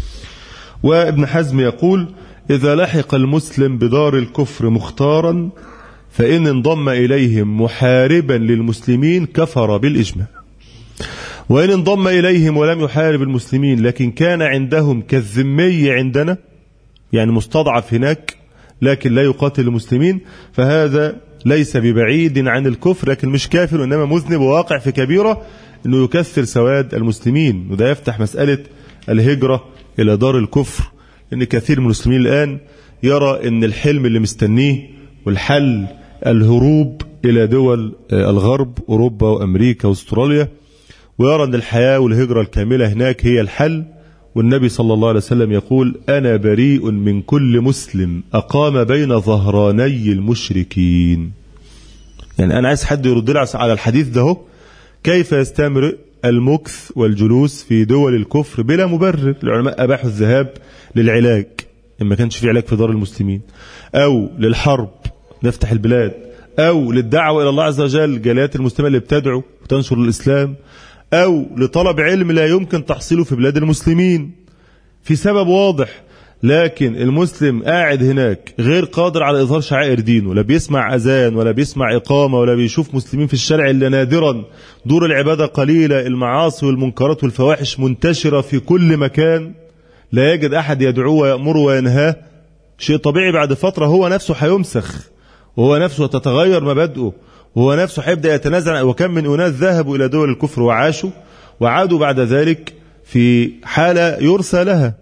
وابن حزم يقول: إذا لحق المسلم بدار الكفر مختارا فإن انضم إليهم محاربا للمسلمين كفر بالإجماع، وإن انضم إليهم ولم يحارب المسلمين لكن كان عندهم كالذمي عندنا، يعني مستضعف هناك لكن لا يقاتل المسلمين، فهذا ليس ببعيد عن الكفر، لكن مش كافر وإنما مذنب وواقع في كبيرة أنه يكثر سواد المسلمين. وده يفتح مسألة الهجرة إلى دار الكفر، إن كثير من المسلمين الآن يرى أن الحلم اللي مستنيه والحل الهروب إلى دول الغرب، أوروبا وأمريكا وأستراليا، ويرى أن الحياة والهجرة الكاملة هناك هي الحل. والنبي صلى الله عليه وسلم يقول: أنا بريء من كل مسلم أقام بين ظهراني المشركين. يعني أنا عايز حد يرد لي على الحديث ده هو. كيف يستمر المكث والجلوس في دول الكفر بلا مبرر؟ العلماء أباحوا الذهاب للعلاج إن ما كانش في علاج في دار المسلمين، أو للحرب نفتح البلاد، أو للدعوة إلى الله عز وجل، جاليات المسلمة اللي بتدعو وتنشر الإسلام، أو لطلب علم لا يمكن تحصيله في بلاد المسلمين، في سبب واضح. لكن المسلم قاعد هناك غير قادر على إظهار شعائر دينه، لا بيسمع أذان ولا بيسمع إقامة ولا بيشوف مسلمين في الشارع إلا نادرا، دور العبادة قليلة، المعاصي والمنكرات والفواحش منتشرة في كل مكان، لا يجد أحد يدعوه ويأمره وينهاه. شيء طبيعي بعد فترة هو نفسه هيمسخ، وهو نفسه تتغير مبادئه، وهو نفسه هيبدأ يتنازع. وكم من أناس ذهبوا إلى دول الكفر وعاشوا وعادوا بعد ذلك في حالة يرثى لها،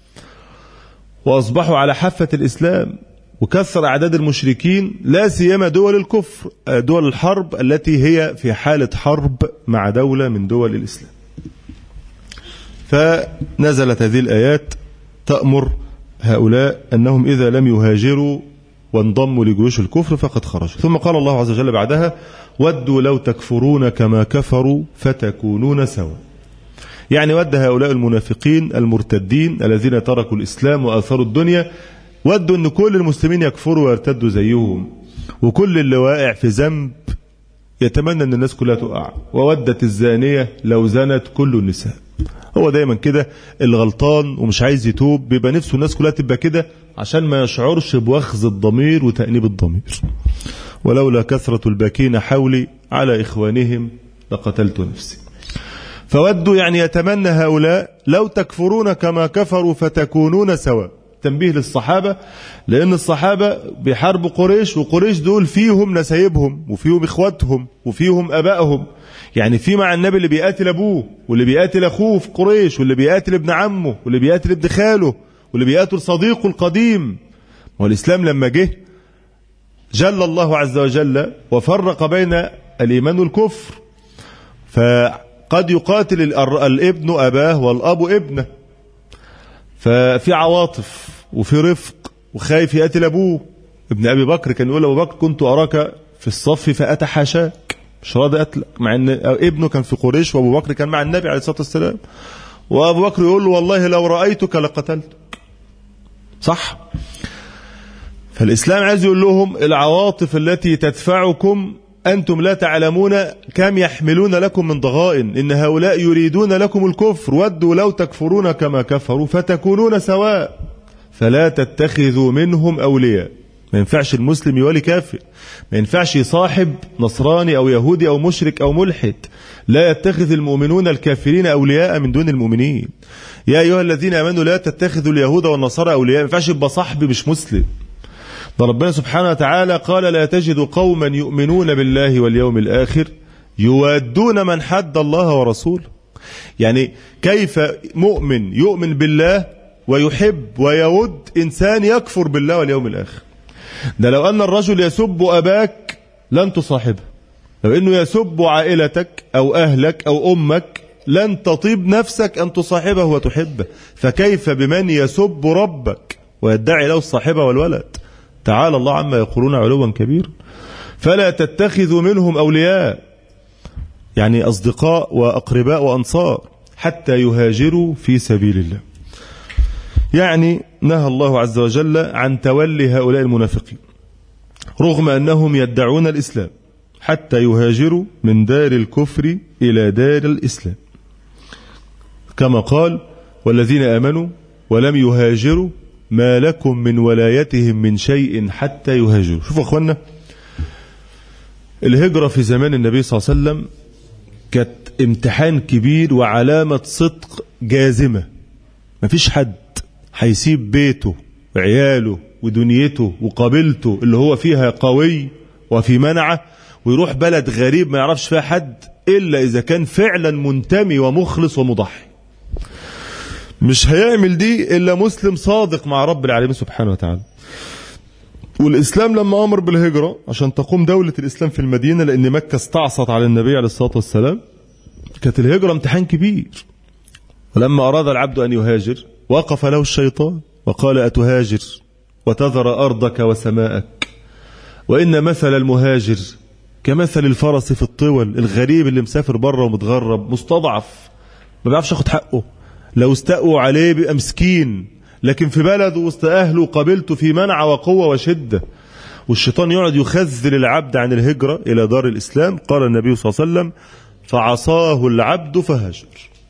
وأصبحوا على حافة الإسلام، وكثر أعداد المشركين، لا سيما دول الكفر، دول الحرب التي هي في حالة حرب مع دولة من دول الإسلام. فنزلت هذه الآيات تأمر هؤلاء أنهم إذا لم يهاجروا وانضموا لجيوش الكفر فقد خرجوا. ثم قال الله عز وجل بعدها: ودوا لو تكفرون كما كفروا فتكونون سواء. يعني ود هؤلاء المنافقين المرتدين الذين تركوا الإسلام وآثروا الدنيا، ودوا أن كل المسلمين يكفروا ويرتدوا زيهم، وكل اللي واقع في ذنب يتمنى أن الناس كلها تقع. وودت الزانية لو زنت كل النساء. هو دايما كده الغلطان ومش عايز يتوب بيبقى نفسه الناس كلها تبقى كده عشان ما يشعرش بوخز الضمير وتأنيب الضمير. ولولا كثرة الباكين حولي على إخوانهم لقتلت نفسي. فودوا يعني يتمنى هؤلاء لو تكفرون كما كفروا فتكونون سواء. تنبيه للصحابة، لأن الصحابة بيحاربوا قريش، وقريش دول فيهم نسايبهم وفيهم إخواتهم وفيهم أبائهم. يعني في مع النبي اللي بيقاتل أبوه واللي بيقاتل أخوه في قريش واللي بيقاتل ابن عمه واللي بيقاتل ابن خاله واللي بيقاتل صديقه القديم. والإسلام لما جه جل الله عز وجل وفرق بين الإيمان والكفر، فقد يقاتل الابن أباه والأب ابنه، ففي عواطف وفي رفق وخايف يقتل أبوه. ابن أبي بكر كان يقول أبو بكر كنت أراك في الصف فأتحاشاك، مش راضي قتلك، مع أن ابنه كان في قريش وأبو بكر كان مع النبي عليه الصلاة والسلام. وأبو بكر يقول له والله لو رأيتك لقتلتك. صح؟ فالإسلام عايز يقول لهم العواطف التي تدفعكم أنتم لا تعلمون كم يحملون لكم من ضغائن، إن هؤلاء يريدون لكم الكفر، ودوا لو تكفرون كما كفروا فتكونون سواء، فلا تتخذوا منهم أولياء. ما ينفعش المسلم يولي كافر، ما ينفعش يصاحب نصراني أو يهودي أو مشرك أو ملحد. لا يتخذ المؤمنون الكافرين أولياء من دون المؤمنين. يا أيها الذين آمنوا لا تتخذوا اليهود والنصارى أولياء. ما ينفعش يبقى صاحبي مش مسلم. ده ربنا سبحانه وتعالى قال لا تجد قوما يؤمنون بالله واليوم الآخر يوادون من حد الله ورسوله. يعني كيف مؤمن يؤمن بالله ويحب ويود إنسان يكفر بالله واليوم الآخر؟ ده لو أن الرجل يسب أباك لن تصاحبه، لو أنه يسب عائلتك أو أهلك أو أمك لن تطيب نفسك أن تصاحبه وتحبه، فكيف بمن يسب ربك ويدعي له الصاحبة والولد؟ تعالى الله عما يقولون علوا كبير. فلا تتخذوا منهم أولياء، يعني أصدقاء وأقرباء وأنصار، حتى يهاجروا في سبيل الله. يعني نهى الله عز وجل عن تولي هؤلاء المنافقين رغم أنهم يدعون الإسلام، حتى يهاجروا من دار الكفر إلى دار الإسلام، كما قال والذين آمنوا ولم يهاجروا ما لكم من ولايتهم من شيء حتى يهاجروا. شوفوا أخوانا، الهجرة في زمان النبي صلى الله عليه وسلم كانت امتحان كبير وعلامة صدق جازمة. مفيش حد هيسيب بيته وعياله ودنيته وقبيلته اللي هو فيها قوي وفي منعه ويروح بلد غريب ما يعرفش فيها حد إلا إذا كان فعلا منتمي ومخلص ومضحي. مش هيعمل دي إلا مسلم صادق مع رب العالمين سبحانه وتعالى. والإسلام لما أمر بالهجرة عشان تقوم دولة الإسلام في المدينة، لأن مكة استعصت على النبي عليه الصلاة والسلام، كانت الهجرة امتحان كبير. ولما أراد العبد أن يهاجر وقف له الشيطان وقال أتهاجر وتذر أرضك وسماءك، وإن مثل المهاجر كمثل الفرس في الطول. الغريب اللي مسافر بره ومتغرب مستضعف ما بيعرفش ياخد حقه، لو استقوا عليه بيبقى مسكين، لكن في بلده وسط أهله وقبيلته في منع وقوة وشدة. والشيطان يقعد يخذل العبد عن الهجرة إلى دار الإسلام. قال النبي صلى الله عليه وسلم فعصاه العبد فهجر.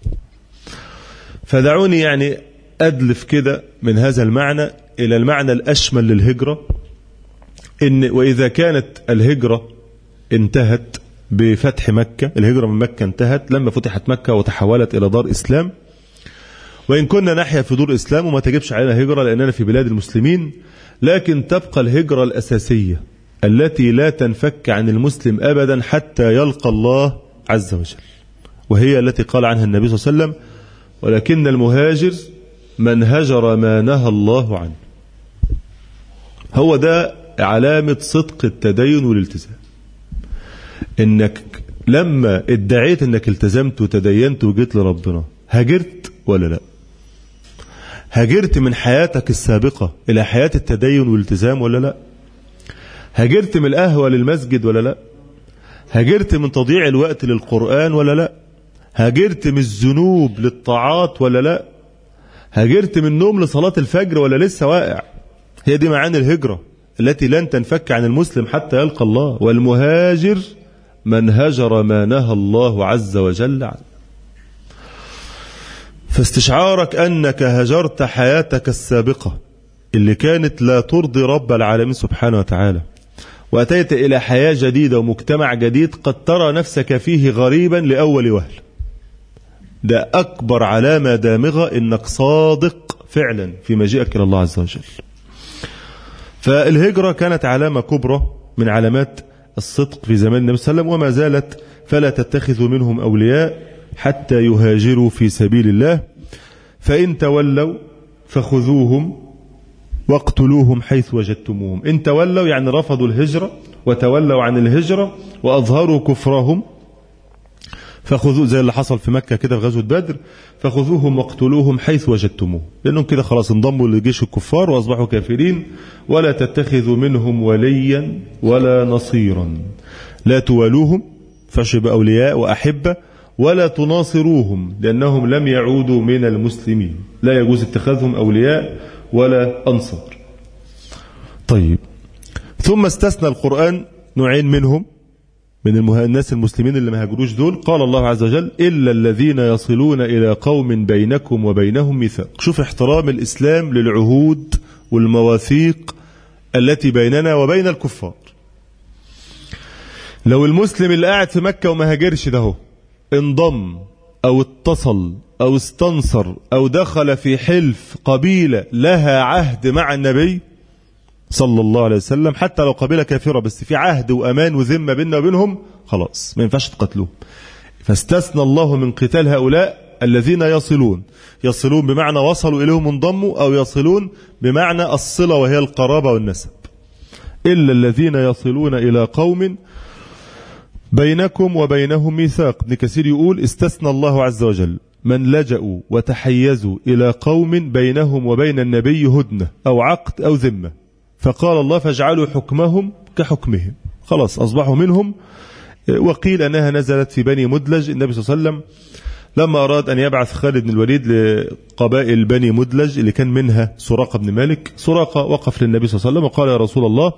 فدعوني يعني أدلف كده من هذا المعنى إلى المعنى الأشمل للهجرة، إن وإذا كانت الهجرة انتهت بفتح مكة، الهجرة من مكة انتهت لما فتحت مكة وتحولت إلى دار إسلام، وإن كنا نحيا في دور إسلام وما تجبش علينا هجرة لأننا في بلاد المسلمين، لكن تبقى الهجرة الأساسية التي لا تنفك عن المسلم أبدا حتى يلقى الله عز وجل، وهي التي قال عنها النبي صلى الله عليه وسلم ولكن المهاجر من هجر ما نهى الله عنه. هو ده علامة صدق التدين والالتزام، إنك لما ادعيت إنك التزمت وتدينت وجيت لربنا هاجرت ولا لا؟ هاجرت من حياتك السابقة إلى حياة التدين والالتزام ولا لا؟ هاجرت من القهوة للمسجد ولا لا؟ هاجرت من تضييع الوقت للقرآن ولا لا؟ هاجرت من الذنوب للطاعات ولا لا؟ هاجرت من النوم لصلاة الفجر ولا لسه واقع؟ هي دي معاني الهجرة التي لن تنفك عن المسلم حتى يلقى الله. والمهاجر من هجر ما نهى الله عز وجل عنه. فاستشعارك أنك هجرت حياتك السابقة اللي كانت لا ترضي رب العالمين سبحانه وتعالى، وأتيت إلى حياة جديدة ومجتمع جديد قد ترى نفسك فيه غريبا لأول وهلة، ده أكبر علامة دامغة إنك صادق فعلا في مجيئك إلى الله عز وجل. فالهجرة كانت علامة كبرى من علامات الصدق في زمان النبي صلى الله عليه وسلم، وما زالت فلا تتخذوا منهم أولياء حتى يهاجروا في سبيل الله، فإن تولوا فخذوهم واقتلوهم حيث وجدتموهم. إن تولوا يعني رفضوا الهجرة وتولوا عن الهجرة وأظهروا كفرهم، فخذوه زي اللي حصل في مكة كده في غزوة بدر، فخذوهم واقتلوهم حيث وجدتموه، لأنهم كده خلاص انضموا لجيش الكفار وأصبحوا كافرين. ولا تتخذوا منهم وليا ولا نصيرا، لا توالوهم فشب أولياء وأحبة، ولا تناصروهم لأنهم لم يعودوا من المسلمين، لا يجوز اتخاذهم أولياء ولا أنصار. طيب، ثم استثنى القرآن نوعين منهم من الناس المسلمين اللي ما هاجروش دول. قال الله عز وجل: إلا الذين يصلون إلى قوم بينكم وبينهم ميثاق. شوف احترام الإسلام للعهود والمواثيق التي بيننا وبين الكفار. لو المسلم اللي قاعد في مكة وما هاجرش ده انضم أو اتصل أو استنصر أو دخل في حلف قبيلة لها عهد مع النبي صلى الله عليه وسلم، حتى لو قبيلة كافرة بس في عهد وأمان وذمة بيننا وبينهم، خلاص ما ينفعش تقتلوه. فاستثنى الله من قتال هؤلاء الذين يصلون. يصلون بمعنى وصلوا إليهم انضموا، أو يصلون بمعنى الصلة وهي القرابة والنسب. إلا الذين يصلون إلى قوم بينكم وبينهم ميثاق. ابن كثير يقول: استثنى الله عز وجل من لجأوا وتحيزوا إلى قوم بينهم وبين النبي هدنة أو عقد أو ذمة، فقال الله: فاجعلوا حكمهم كحكمهم. خلاص أصبحوا منهم. وقيل أنها نزلت في بني مدلج. النبي صلى الله عليه وسلم لما أراد أن يبعث خالد بن الوليد لقبائل بني مدلج اللي كان منها سراقة بن مالك، سراقة وقف للنبي صلى الله عليه وسلم وقال: يا رسول الله،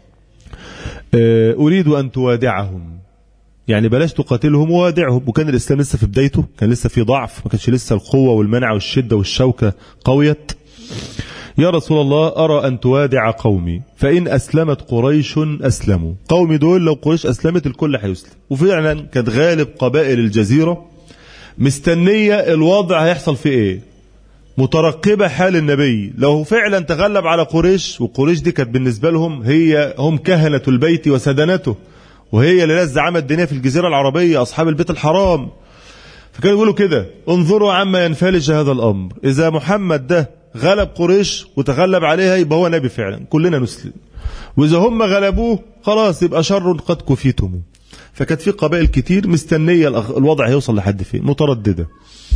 أريد أن توادعهم، يعني بلاش تقاتلهم ووادعهم. وكان الإسلام لسه في بدايته، كان لسه في ضعف، ما كانش لسه القوة والمنع والشدة والشوكة قويت. يا رسول الله، أرى أن توادع قومي، فإن أسلمت قريش أسلموا. قومي دول لو قريش أسلمت الكل هيسلم. وفعلا كانت غالب قبائل الجزيرة مستنية الوضع هيحصل فيه إيه، مترقبة حال النبي. لو فعلا تغلب على قريش، وقريش دي كانت بالنسبة لهم هي هم كهنة البيت وسدنته، وهي اللي ناس زعامة الدنيا في الجزيرة العربية، أصحاب البيت الحرام. فكانوا يقولوا كده: انظروا عما ينفلج هذا الأمر، إذا محمد ده غلب قريش وتغلب عليها يبقى هو نبي فعلا، كلنا نسلم، وإذا هم غلبوه خلاص يبقى شر قد كفيتم. فكانت في قبائل كتير مستنية الوضع هيوصل لحد فين، مترددة.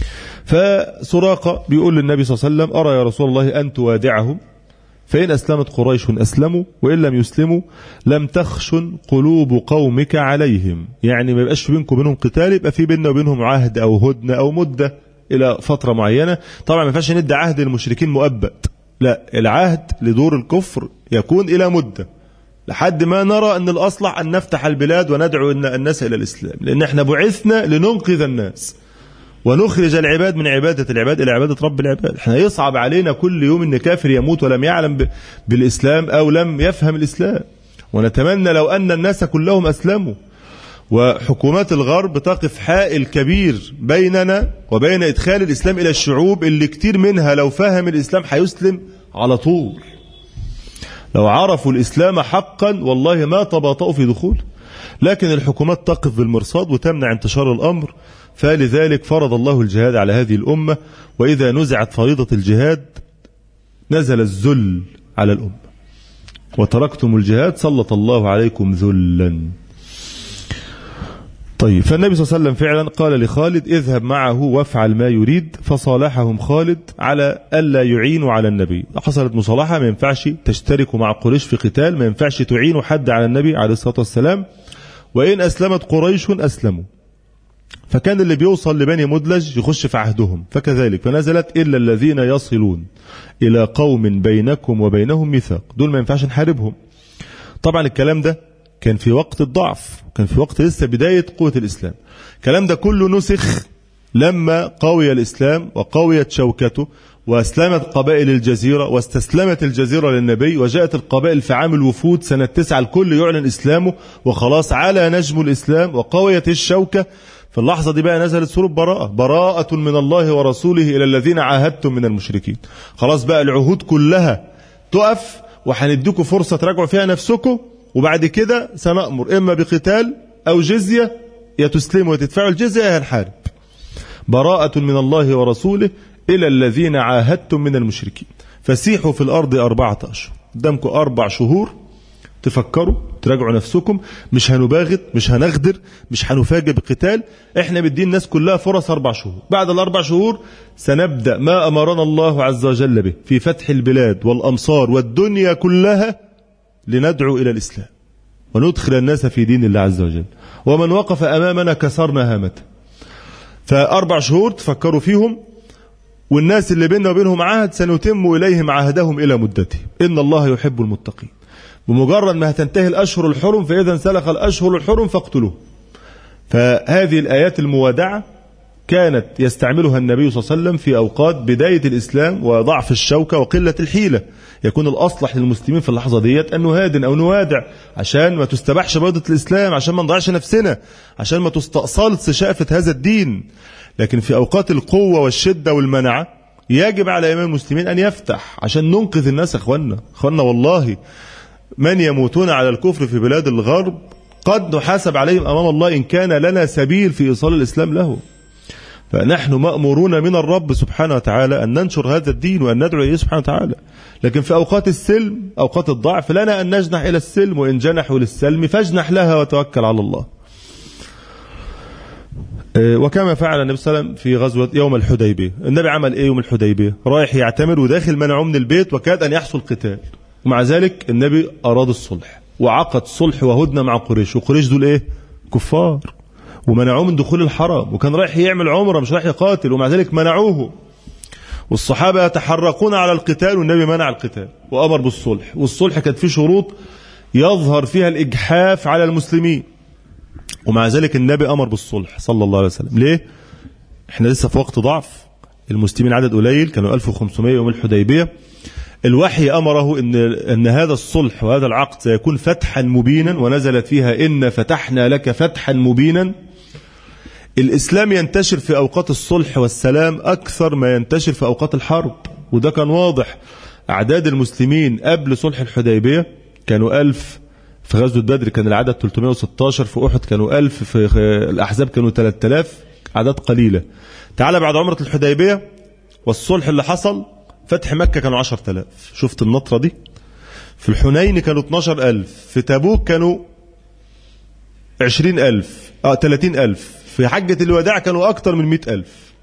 فسراقة بيقول للنبي صلى الله عليه وسلم: أرى يا رسول الله أن توادعهم، فإن أسلمت قريش أسلموا، وإن لم يسلموا لم تخشن قلوب قومك عليهم. يعني ما يبقاش بينكم وبينهم قتال، يبقى في بيننا وبينهم عهد أو هدنة أو مدة إلى فترة معينة. طبعا ما ينفعش ندي عهد المشركين مؤبد، لا، العهد لدور الكفر يكون إلى مدة لحد ما نرى أن الأصلح أن نفتح البلاد وندعو الناس إلى الإسلام، لأن احنا بعثنا لننقذ الناس ونخرج العباد من عبادة العباد إلى عبادة رب العباد. احنا يصعب علينا كل يوم أن كافر يموت ولم يعلم بالإسلام أو لم يفهم الإسلام، ونتمنى لو أن الناس كلهم أسلموا. وحكومات الغرب تقف حائل كبير بيننا وبين إدخال الإسلام إلى الشعوب اللي كتير منها لو فهم الإسلام هيسلم على طول، لو عرفوا الإسلام حقا والله ما تباطؤوا في دخول. لكن الحكومات تقف بالمرصاد وتمنع انتشار الأمر. فلذلك فرض الله الجهاد على هذه الأمة، وإذا نزعت فريضة الجهاد نزل الذل على الأمة. وتركتم الجهاد سلط الله عليكم ذلا. طيب، فالنبي صلى الله عليه وسلم فعلا قال لخالد: اذهب معه وافعل ما يريد. فصالحهم خالد على ألا يعينوا على النبي. حصلت مصالحة، ما ينفعش تشتركوا مع قريش في قتال، ما ينفعش تعينوا حد على النبي عليه الصلاة والسلام. وإن أسلمت قريش أسلموا. فكان اللي بيوصل لبني مدلج يخش في عهدهم، فكذلك فنزلت: إلا الذين يصلون إلى قوم بينكم وبينهم ميثاق. دول ما ينفعش نحاربهم. طبعا الكلام ده كان في وقت الضعف، كان في وقت لسه بداية قوة الإسلام. الكلام ده كله نسخ لما قوي الإسلام وقويت شوكته وأسلمت قبائل الجزيرة واستسلمت الجزيرة للنبي، وجاءت القبائل في عام الوفود سنة تسعة الكل يعلن إسلامه، وخلاص على نجم الإسلام وقويت الشوكة. في اللحظة دي بقى نزلت سورة براءة: براءة من الله ورسوله إلى الذين عاهدتم من المشركين. خلاص بقى العهود كلها تقف، وهنديكم فرصة تراجعوا فيها نفسكم، وبعد كده سنأمر إما بقتال أو جزية، يا تسلموا وتدفعوا الجزية يا هنحارب. براءة من الله ورسوله إلى الذين عاهدتم من المشركين فسيحوا في الأرض أربعة أشهر. قدامكم أربع شهور تفكروا تراجعوا نفسكم، مش هنباغت، مش هنغدر، مش هنفاجئ بقتال. احنا مدين الناس كلها فرص أربع شهور. بعد الأربع شهور سنبدأ ما أمرنا الله عز وجل به في فتح البلاد والأمصار والدنيا كلها لندعو إلى الإسلام وندخل الناس في دين الله عز وجل، ومن وقف أمامنا كسرنا هامته. فأربع شهور تفكروا فيهم، والناس اللي بيننا وبينهم عهد سنتم إليهم عهدهم إلى مدته، إن الله يحب المتقين. بمجرد ما هتنتهي الأشهر الحرم فإذا انسلخ الأشهر الحرم فاقتلوه. فهذه الآيات الموادعة كانت يستعملها النبي صلى الله عليه وسلم في أوقات بداية الإسلام وضعف الشوكة وقلة الحيلة. يكون الأصلح للمسلمين في اللحظة ديت أن نهادن أو نوادع عشان ما تستباحش بيضة الإسلام، عشان ما نضيعش نفسنا، عشان ما تستأصلش شقفة هذا الدين. لكن في أوقات القوة والشدة والمنعة يجب على إمام المسلمين أن يفتح عشان ننقذ الناس. أخوانا أخوانا والله من يموتون على الكفر في بلاد الغرب قد نحاسب عليهم أمام الله إن كان لنا سبيل في إيصال الإسلام له. فنحن مأمورون من الرب سبحانه وتعالى أن ننشر هذا الدين وأن ندعو إليه سبحانه وتعالى. لكن في أوقات السلم، أوقات الضعف، لنا أن نجنح إلى السلم، وإن جنحوا للسلم فاجنح لها وتوكل على الله. وكما فعل النبي صلى الله عليه وسلم في غزوة يوم الحديبية. النبي عمل إيه يوم الحديبية؟ رايح يعتمر وداخل منعه من البيت وكاد أن يحصل قتال، ومع ذلك النبي أراد الصلح وعقد صلح وهدنة مع قريش. وقريش دول إيه؟ كفار، ومنعوه من دخول الحرم، وكان رايح يعمل عمرة مش رايح يقاتل، ومع ذلك منعوه. والصحابة يتحرقون على القتال والنبي منع القتال وأمر بالصلح. والصلح كانت فيه شروط يظهر فيها الإجحاف على المسلمين، ومع ذلك النبي أمر بالصلح صلى الله عليه وسلم. ليه؟ احنا لسه في وقت ضعف، المسلمين عدد قليل، كانوا ألف وخمسمائة يوم الحديبية. الوحي أمره إن, إن هذا الصلح وهذا العقد سيكون فتحا مبينا، ونزلت فيها إن فتحنا لك فتحا مبينا. الإسلام ينتشر في أوقات الصلح والسلام أكثر ما ينتشر في أوقات الحرب، وده كان واضح. أعداد المسلمين قبل صلح الحديبية كانوا ألف، في غزوة بدر كان العدد ثلاثمائة وستة عشر، في أحد كانوا ألف، في الأحزاب كانوا ثلاثة آلاف، أعداد قليلة. تعال بعد عمرة الحديبية والصلح اللي حصل، فتح مكة كانوا عشرة آلاف. شفت النطرة دي؟ في الحنين كانوا اثناشر ألف، في تبوك كانوا عشرين ألف، آه ثلاثين ألف، في حجة الوداع كانوا أكثر من مئة ألف.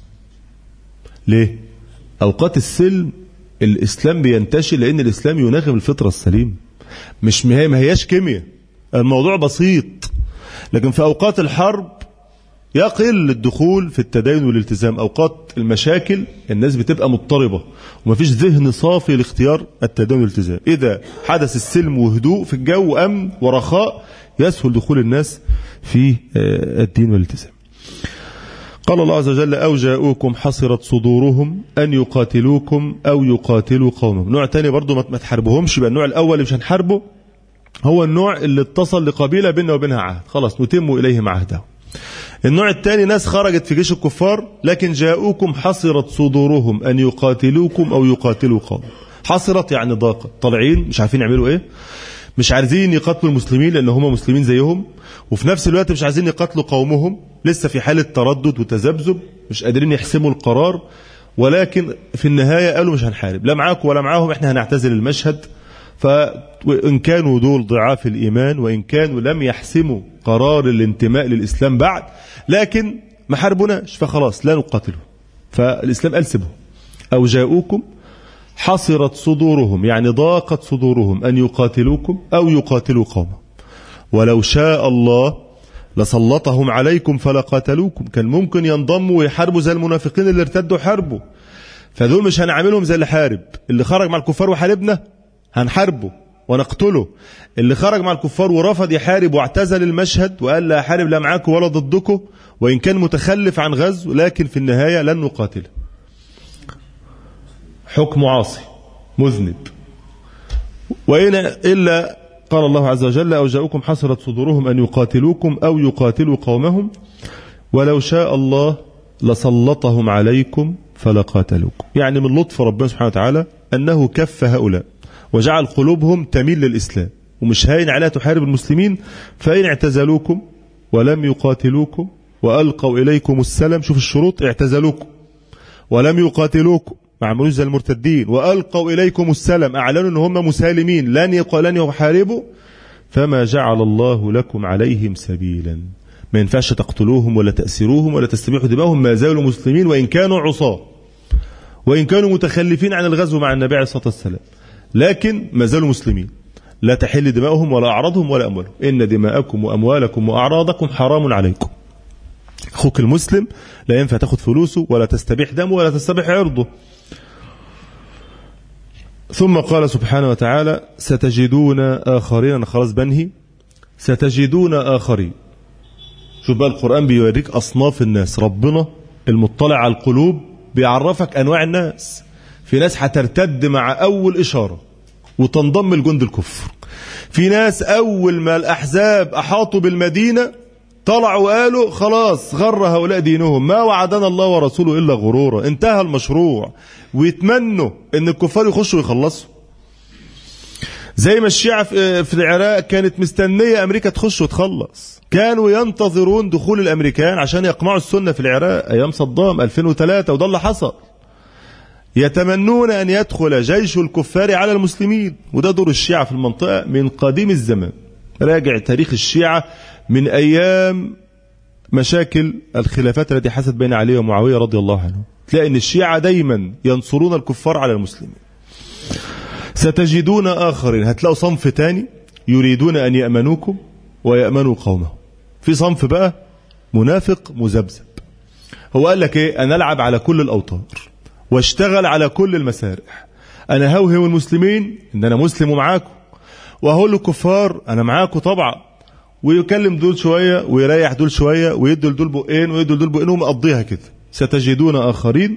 ليه؟ أوقات السلم الإسلام بينتشر لأن الإسلام يناغم الفطرة السليم، مش ما هياش كيمياء، الموضوع بسيط. لكن في أوقات الحرب يقل الدخول في التدين والالتزام. أوقات المشاكل الناس بتبقى مضطربة ومفيش ذهن صافي لاختيار التدين والالتزام. إذا حدث السلم وهدوء في الجو أمن ورخاء يسهل دخول الناس في الدين والالتزام. قال الله عز وجل: أو جاءوكم حصرت صدورهم أن يقاتلوكم أو يقاتلوا قومهم. نوع تاني برضو ما تحاربهمش. يبقى النوع الأول اللي مش هنحاربه هو النوع اللي اتصل لقبيلة بيننا وبينها عهد، خلاص نتم إليهم عهدهم. النوع الثاني ناس خرجت في جيش الكفار لكن جاءوكم حصرت صدورهم أن يقاتلوكم أو يقاتلوا قوم. حصرت يعني ضاقت، طالعين مش عارفين يعملوا إيه، مش عايزين يقاتلوا المسلمين لأن هم مسلمين زيهم، وفي نفس الوقت مش عايزين يقاتلوا قومهم، لسه في حالة تردد وتذبذب، مش قادرين يحسموا القرار. ولكن في النهاية قالوا مش هنحارب، لا معاكم ولا معاهم، احنا هنعتزل المشهد. فإن كانوا دول ضعاف الإيمان، وإن كانوا لم يحسموا قرار الانتماء للإسلام بعد، لكن ما حاربوناش، فخلاص لا نقاتله. فالإسلام قال سبهم. أو جاءوكم حصرت صدورهم يعني ضاقت صدورهم أن يقاتلوكم أو يقاتلوا قومهم ولو شاء الله لسلطهم عليكم فلقاتلوكم. كان ممكن ينضموا ويحاربوا زي المنافقين اللي ارتدوا حاربوا، فدول مش هنعملهم زي اللي حارب. اللي خرج مع الكفار وحاربنا هنحاربه ونقتله. اللي خرج مع الكفار ورفض يحارب واعتزل المشهد وقال لا أحارب لا معاكم ولا ضدكم، وإن كان متخلف عن غزو لكن في النهاية لن نقاتله. حكم عاصي مذنب. وإن إلا قال الله عز وجل: أو جاءوكم حصرت صدورهم أن يقاتلوكم أو يقاتلوا قومهم ولو شاء الله لسلطهم عليكم فلقاتلوكم. يعني من لطف ربنا سبحانه وتعالى أنه كف هؤلاء وجعل قلوبهم تميل للإسلام، ومش هاين عليها تحارب المسلمين. فإن اعتزلوكم ولم يقاتلوكم وألقوا إليكم السلام، شوف الشروط: اعتزلوكم ولم يقاتلوكم ما عملوش زي المرتدين، وألقوا إليكم السلم، أعلنوا أن هم مسالمين لن لن يحاربوا، فما جعل الله لكم عليهم سبيلا. ما ينفعش تقتلوهم ولا تأسروهم ولا تستبيحوا دماءهم، ما زالوا مسلمين وإن كانوا عصاة وإن كانوا متخلفين عن الغزو مع النبي عليه الصلاة والسلام، لكن ما زالوا مسلمين، لا تحل دماؤهم ولا أعراضهم ولا أموالهم. إن دماءكم وأموالكم وأعراضكم حرام عليكم. أخوك المسلم لا ينفع تاخد فلوسه ولا تستبيح دمه ولا تستبيح عرضه. ثم قال سبحانه وتعالى ستجدون آخرين، أنا خلاص بنهي، ستجدون آخرين. شوف بقى القرآن بيوريك أصناف الناس، ربنا المطلع على القلوب بيعرفك أنواع الناس. في ناس هترتد مع أول إشارة وتنضم لجند الكفر، في ناس أول ما الأحزاب أحاطوا بالمدينة طلعوا وقالوا خلاص غر هؤلاء دينهم، ما وعدنا الله ورسوله إلا غرورا، انتهى المشروع، ويتمنوا ان الكفار يخشوا ويخلصوا. زي ما الشيعة في العراق كانت مستنية أمريكا تخش وتخلص، كانوا ينتظرون دخول الأمريكان عشان يقمعوا السنة في العراق أيام صدام ألفين وثلاثة، وده اللي حصل. يتمنون أن يدخل جيش الكفار على المسلمين، وده دور الشيعة في المنطقة من قديم الزمان. راجع تاريخ الشيعة من أيام مشاكل الخلافات التي حدثت بين علي ومعاوية رضي الله عنه، تلاقي أن الشيعة دايما ينصرون الكفار على المسلمين. ستجدون آخرين، هتلاقوا صنف تاني يريدون أن يأمنوكم ويأمنوا قومهم. في صنف بقى منافق مذبذب، هو قال لك ايه؟ أنا ألعب على كل الأوتار واشتغل على كل المسارح، أنا هوهم المسلمين إن أنا مسلم ومعاكم، وهقول للكفار أنا معاكم طبعا، ويكلم دول شوية ويريح دول شوية ويدل دول بقين ويدل دول بقين ومقضيها كده. ستجدون آخرين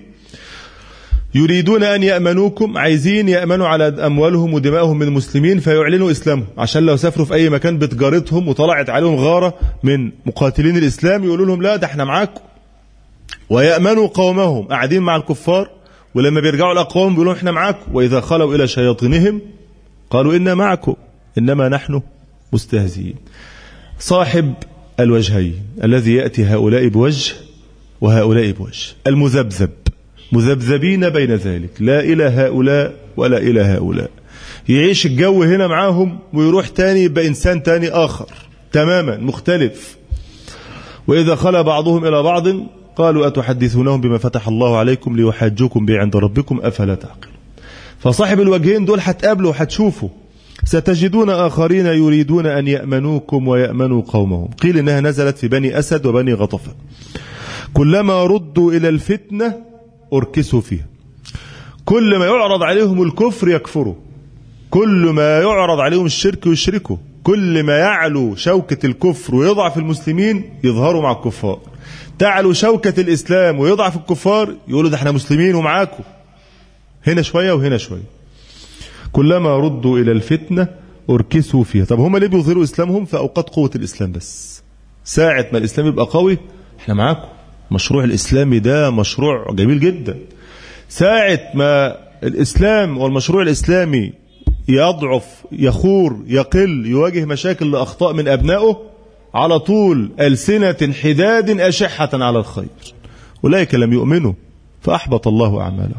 يريدون أن يأمنوكم، عايزين يأمنوا على أموالهم ودمائهم من المسلمين فيعلنوا إسلامهم، عشان لو سافروا في أي مكان بتجارتهم وطلعت عليهم غارة من مقاتلين الإسلام يقولوا لهم لا ده احنا معاكم. ويأمنوا قومهم، قاعدين مع الكفار ولما بيرجعوا لأقوامهم بيقولوا احنا معاكم، وإذا خلوا إلى شياطينهم قالوا إنا معكم إنما نحن مستهزئين. صاحب الوجهين الذي يأتي هؤلاء بوجه وهؤلاء بوجه، المذبذب، مذبذبين بين ذلك، لا إلى هؤلاء ولا إلى هؤلاء، يعيش الجو هنا معاهم ويروح تاني يبقى إنسان تاني آخر تماما مختلف. وإذا خلى بعضهم إلى بعض قالوا أتحدثونهم بما فتح الله عليكم ليحاجوكم به عند ربكم أفلا تعقلون. فصاحب الوجهين دول هتقابلوا وهتشوفوا. ستجدون آخرين يريدون أن يأمنوكم ويأمنوا قومهم. قيل إنها نزلت في بني أسد وبني غطفان. كلما ردوا إلى الفتنة أركسوا فيها، كل ما يعرض عليهم الكفر يكفروا، كل ما يعرض عليهم الشرك يشركوا، كل ما يعلو شوكة الكفر ويضعف المسلمين يظهروا مع الكفار، تعلو شوكة الإسلام ويضعف الكفار يقولوا ده احنا مسلمين ومعاكم، هنا شوية وهنا شوية. كلما ردوا إلى الفتنة أركسوا فيها. طب هم ليه بيظهروا إسلامهم؟ في أوقات قوة الإسلام بس. ساعة ما الإسلام يبقى قوي احنا معاكم، مشروع الإسلامي ده مشروع جميل جدا. ساعة ما الإسلام والمشروع الإسلامي يضعف يخور يقل يواجه مشاكل لأخطاء من أبنائه، على طول ألسنة حداد أشحة على الخير، أولئك لم يؤمنوا فأحبط الله أعمالهم.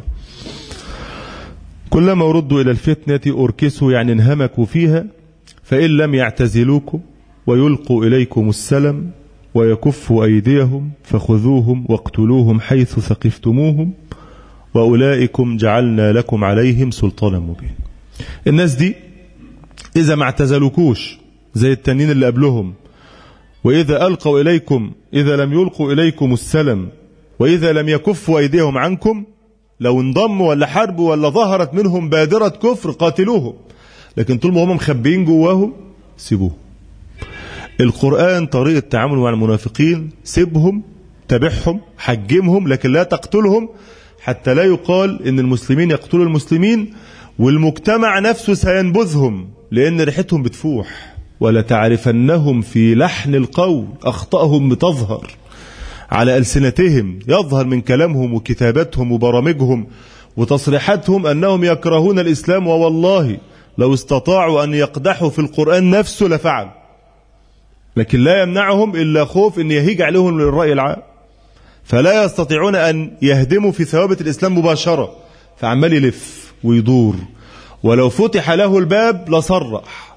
كلما ردوا إلى الفتنة أركسوا، يعني انهمكوا فيها، فإن لم يعتزلوكم ويلقوا إليكم السلم ويكفوا أيديهم فخذوهم واقتلوهم حيث ثقفتموهم وأولئكم جعلنا لكم عليهم سلطانا مبين. الناس دي إذا ما اعتزلوكوش زي التانيين اللي قبلهم، وإذا ألقوا إليكم، إذا لم يلقوا إليكم السلم، وإذا لم يكفوا أيديهم عنكم، لو انضموا ولا حربوا ولا ظهرت منهم بادرة كفر قاتلوهم، لكن طول ما هم مخبيين جواهم سيبوه. القرآن طريقة التعامل مع المنافقين، سيبهم، تبعهم، حجمهم، لكن لا تقتلهم، حتى لا يقال إن المسلمين يقتلوا المسلمين والمجتمع نفسه سينبذهم، لأن ريحتهم بتفوح. ولا تعرفنهم في لحن القول، أخطأهم بتظهر على ألسنتهم، يظهر من كلامهم وكتاباتهم وبرامجهم وتصريحاتهم أنهم يكرهون الإسلام، ووالله لو استطاعوا أن يقدحوا في القرآن نفسه لفعل، لكن لا يمنعهم إلا خوف أن يهيج عليهم للرأي العام، فلا يستطيعون أن يهدموا في ثوابت الإسلام مباشرة، فعمال يلف ويدور، ولو فتح له الباب لصرح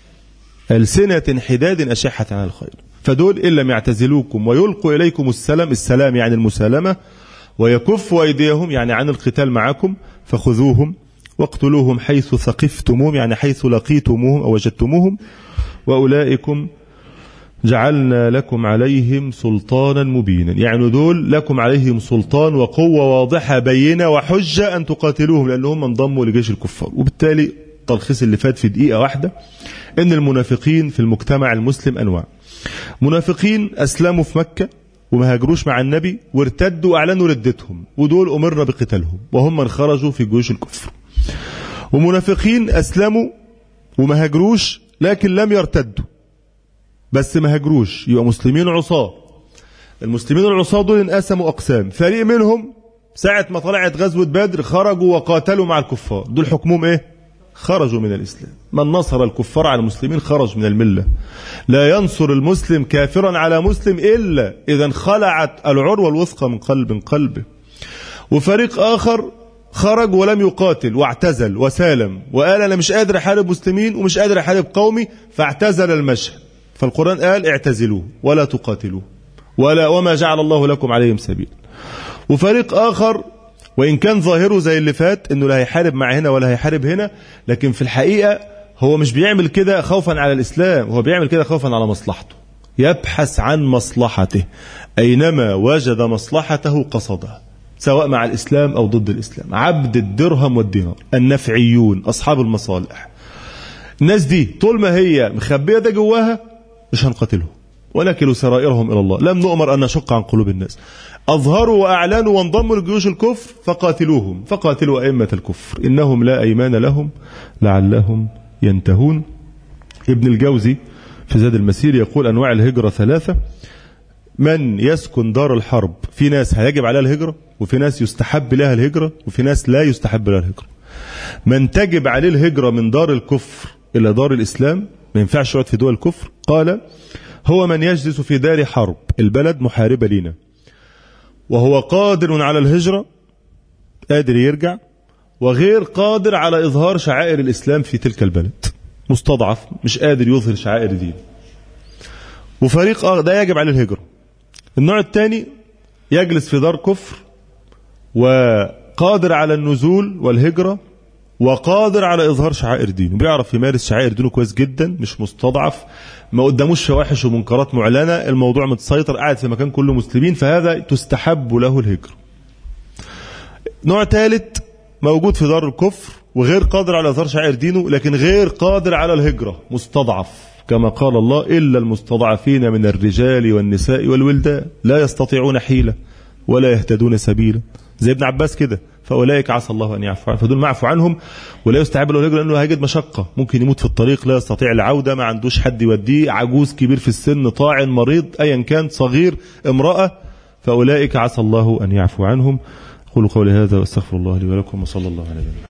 ألسنة حداد أشحة عن الخير. فدول إن لم يعتزلوكم ويلقوا إليكم السلام، السلام يعني المسالمة، ويكفوا أيديهم يعني عن القتال معكم، فخذوهم واقتلوهم حيث ثقفتموهم يعني حيث لقيتموهم أو وجدتموهم، وأولئكم جعلنا لكم عليهم سلطانا مبينا، يعني دول لكم عليهم سلطان وقوة واضحة بينة وحجة أن تقاتلوهم، لأنهم انضموا لجيش الكفار. وبالتالي التلخيص اللي فات في دقيقة واحدة إن المنافقين في المجتمع المسلم أنواع. منافقين أسلموا في مكة وما هاجروش مع النبي وارتدوا وأعلنوا ردتهم، ودول أمرنا بقتالهم وهم من خرجوا في جيوش الكفر. ومنافقين أسلموا وما هاجروش لكن لم يرتدوا، بس ما هاجروش، يبقى مسلمين عصاة. المسلمين العصاة دول انقسموا أقسام، فريق منهم ساعة ما طلعت غزوة بدر خرجوا وقاتلوا مع الكفار، دول حكمهم ايه؟ خرجوا من الإسلام. من نصر الكفار على المسلمين خرج من الملة. لا ينصر المسلم كافرا على مسلم إلا إذا انخلعت العروة الوثقى من قلب قلبه. وفريق آخر خرج ولم يقاتل واعتزل وسالم وقال أنا مش قادر أحارب مسلمين ومش قادر أحارب قومي، فاعتزل المشهد. فالقرآن قال اعتزلوه ولا تقاتلوه ولا وما جعل الله لكم عليهم سبيل. وفريق آخر وإن كان ظاهره زي اللي فات إنه لا هيحارب مع هنا ولا هيحارب هنا، لكن في الحقيقة هو مش بيعمل كده خوفا على الإسلام، هو بيعمل كده خوفا على مصلحته، يبحث عن مصلحته، أينما وجد مصلحته قصدها، سواء مع الإسلام أو ضد الإسلام. عبد الدرهم والدينار، النفعيون، أصحاب المصالح، الناس دي طول ما هي مخبية ده جواها مش هنقتلهم، ونكلوا سرائرهم إلى الله، لم نؤمر أن نشق عن قلوب الناس. أظهروا وأعلنوا وانضموا لجيوش الكفر فقاتلوهم، فقاتلوا أئمة الكفر إنهم لا أيمان لهم لعلهم ينتهون. ابن الجوزي في زاد المسير يقول أنواع الهجرة ثلاثة: من يسكن دار الحرب، في ناس هيجب عليها الهجرة، وفي ناس يستحب لها الهجرة، وفي ناس لا يستحب لها الهجرة. من تجب عليه الهجرة من دار الكفر إلى دار الإسلام، ما ينفعش يقعد في دول الكفر، قال هو من يجلس في دار حرب، البلد محاربة لنا، وهو قادر على الهجرة، قادر يرجع، وغير قادر على إظهار شعائر الإسلام في تلك البلد، مستضعف مش قادر يظهر شعائر دين. وفريق آخر ده يجب عليه الهجرة. النوع الثاني يجلس في دار كفر وقادر على النزول والهجرة وقادر على إظهار شعائر دينه، بيعرف يمارس شعائر دينه كويس جدا، مش مستضعف، ما قداموش فواحش ومنكرات معلنة، الموضوع متسيطر، قاعد في مكان كله مسلمين، فهذا تستحب له الهجرة. نوع ثالث موجود في دار الكفر وغير قادر على إظهار شعائر دينه، لكن غير قادر على الهجرة، مستضعف، كما قال الله إلا المستضعفين من الرجال والنساء والولدان لا يستطيعون حيلة ولا يهتدون سبيلا، زي ابن عباس كده، فأولئك عسى الله أن يعفو عنهم، فدول معفو عنهم ولا يستحب له الهجرة، لأنه هيجد مشقة، ممكن يموت في الطريق، لا يستطيع العودة، ما عندوش حد يوديه، عجوز كبير في السن، طاعن، مريض، أيا كان، صغير، امرأة، فأولئك عسى الله أن يعفو عنهم. قولوا قولي هذا واستغفر الله لي ولكم، وصلى الله عليه وسلم.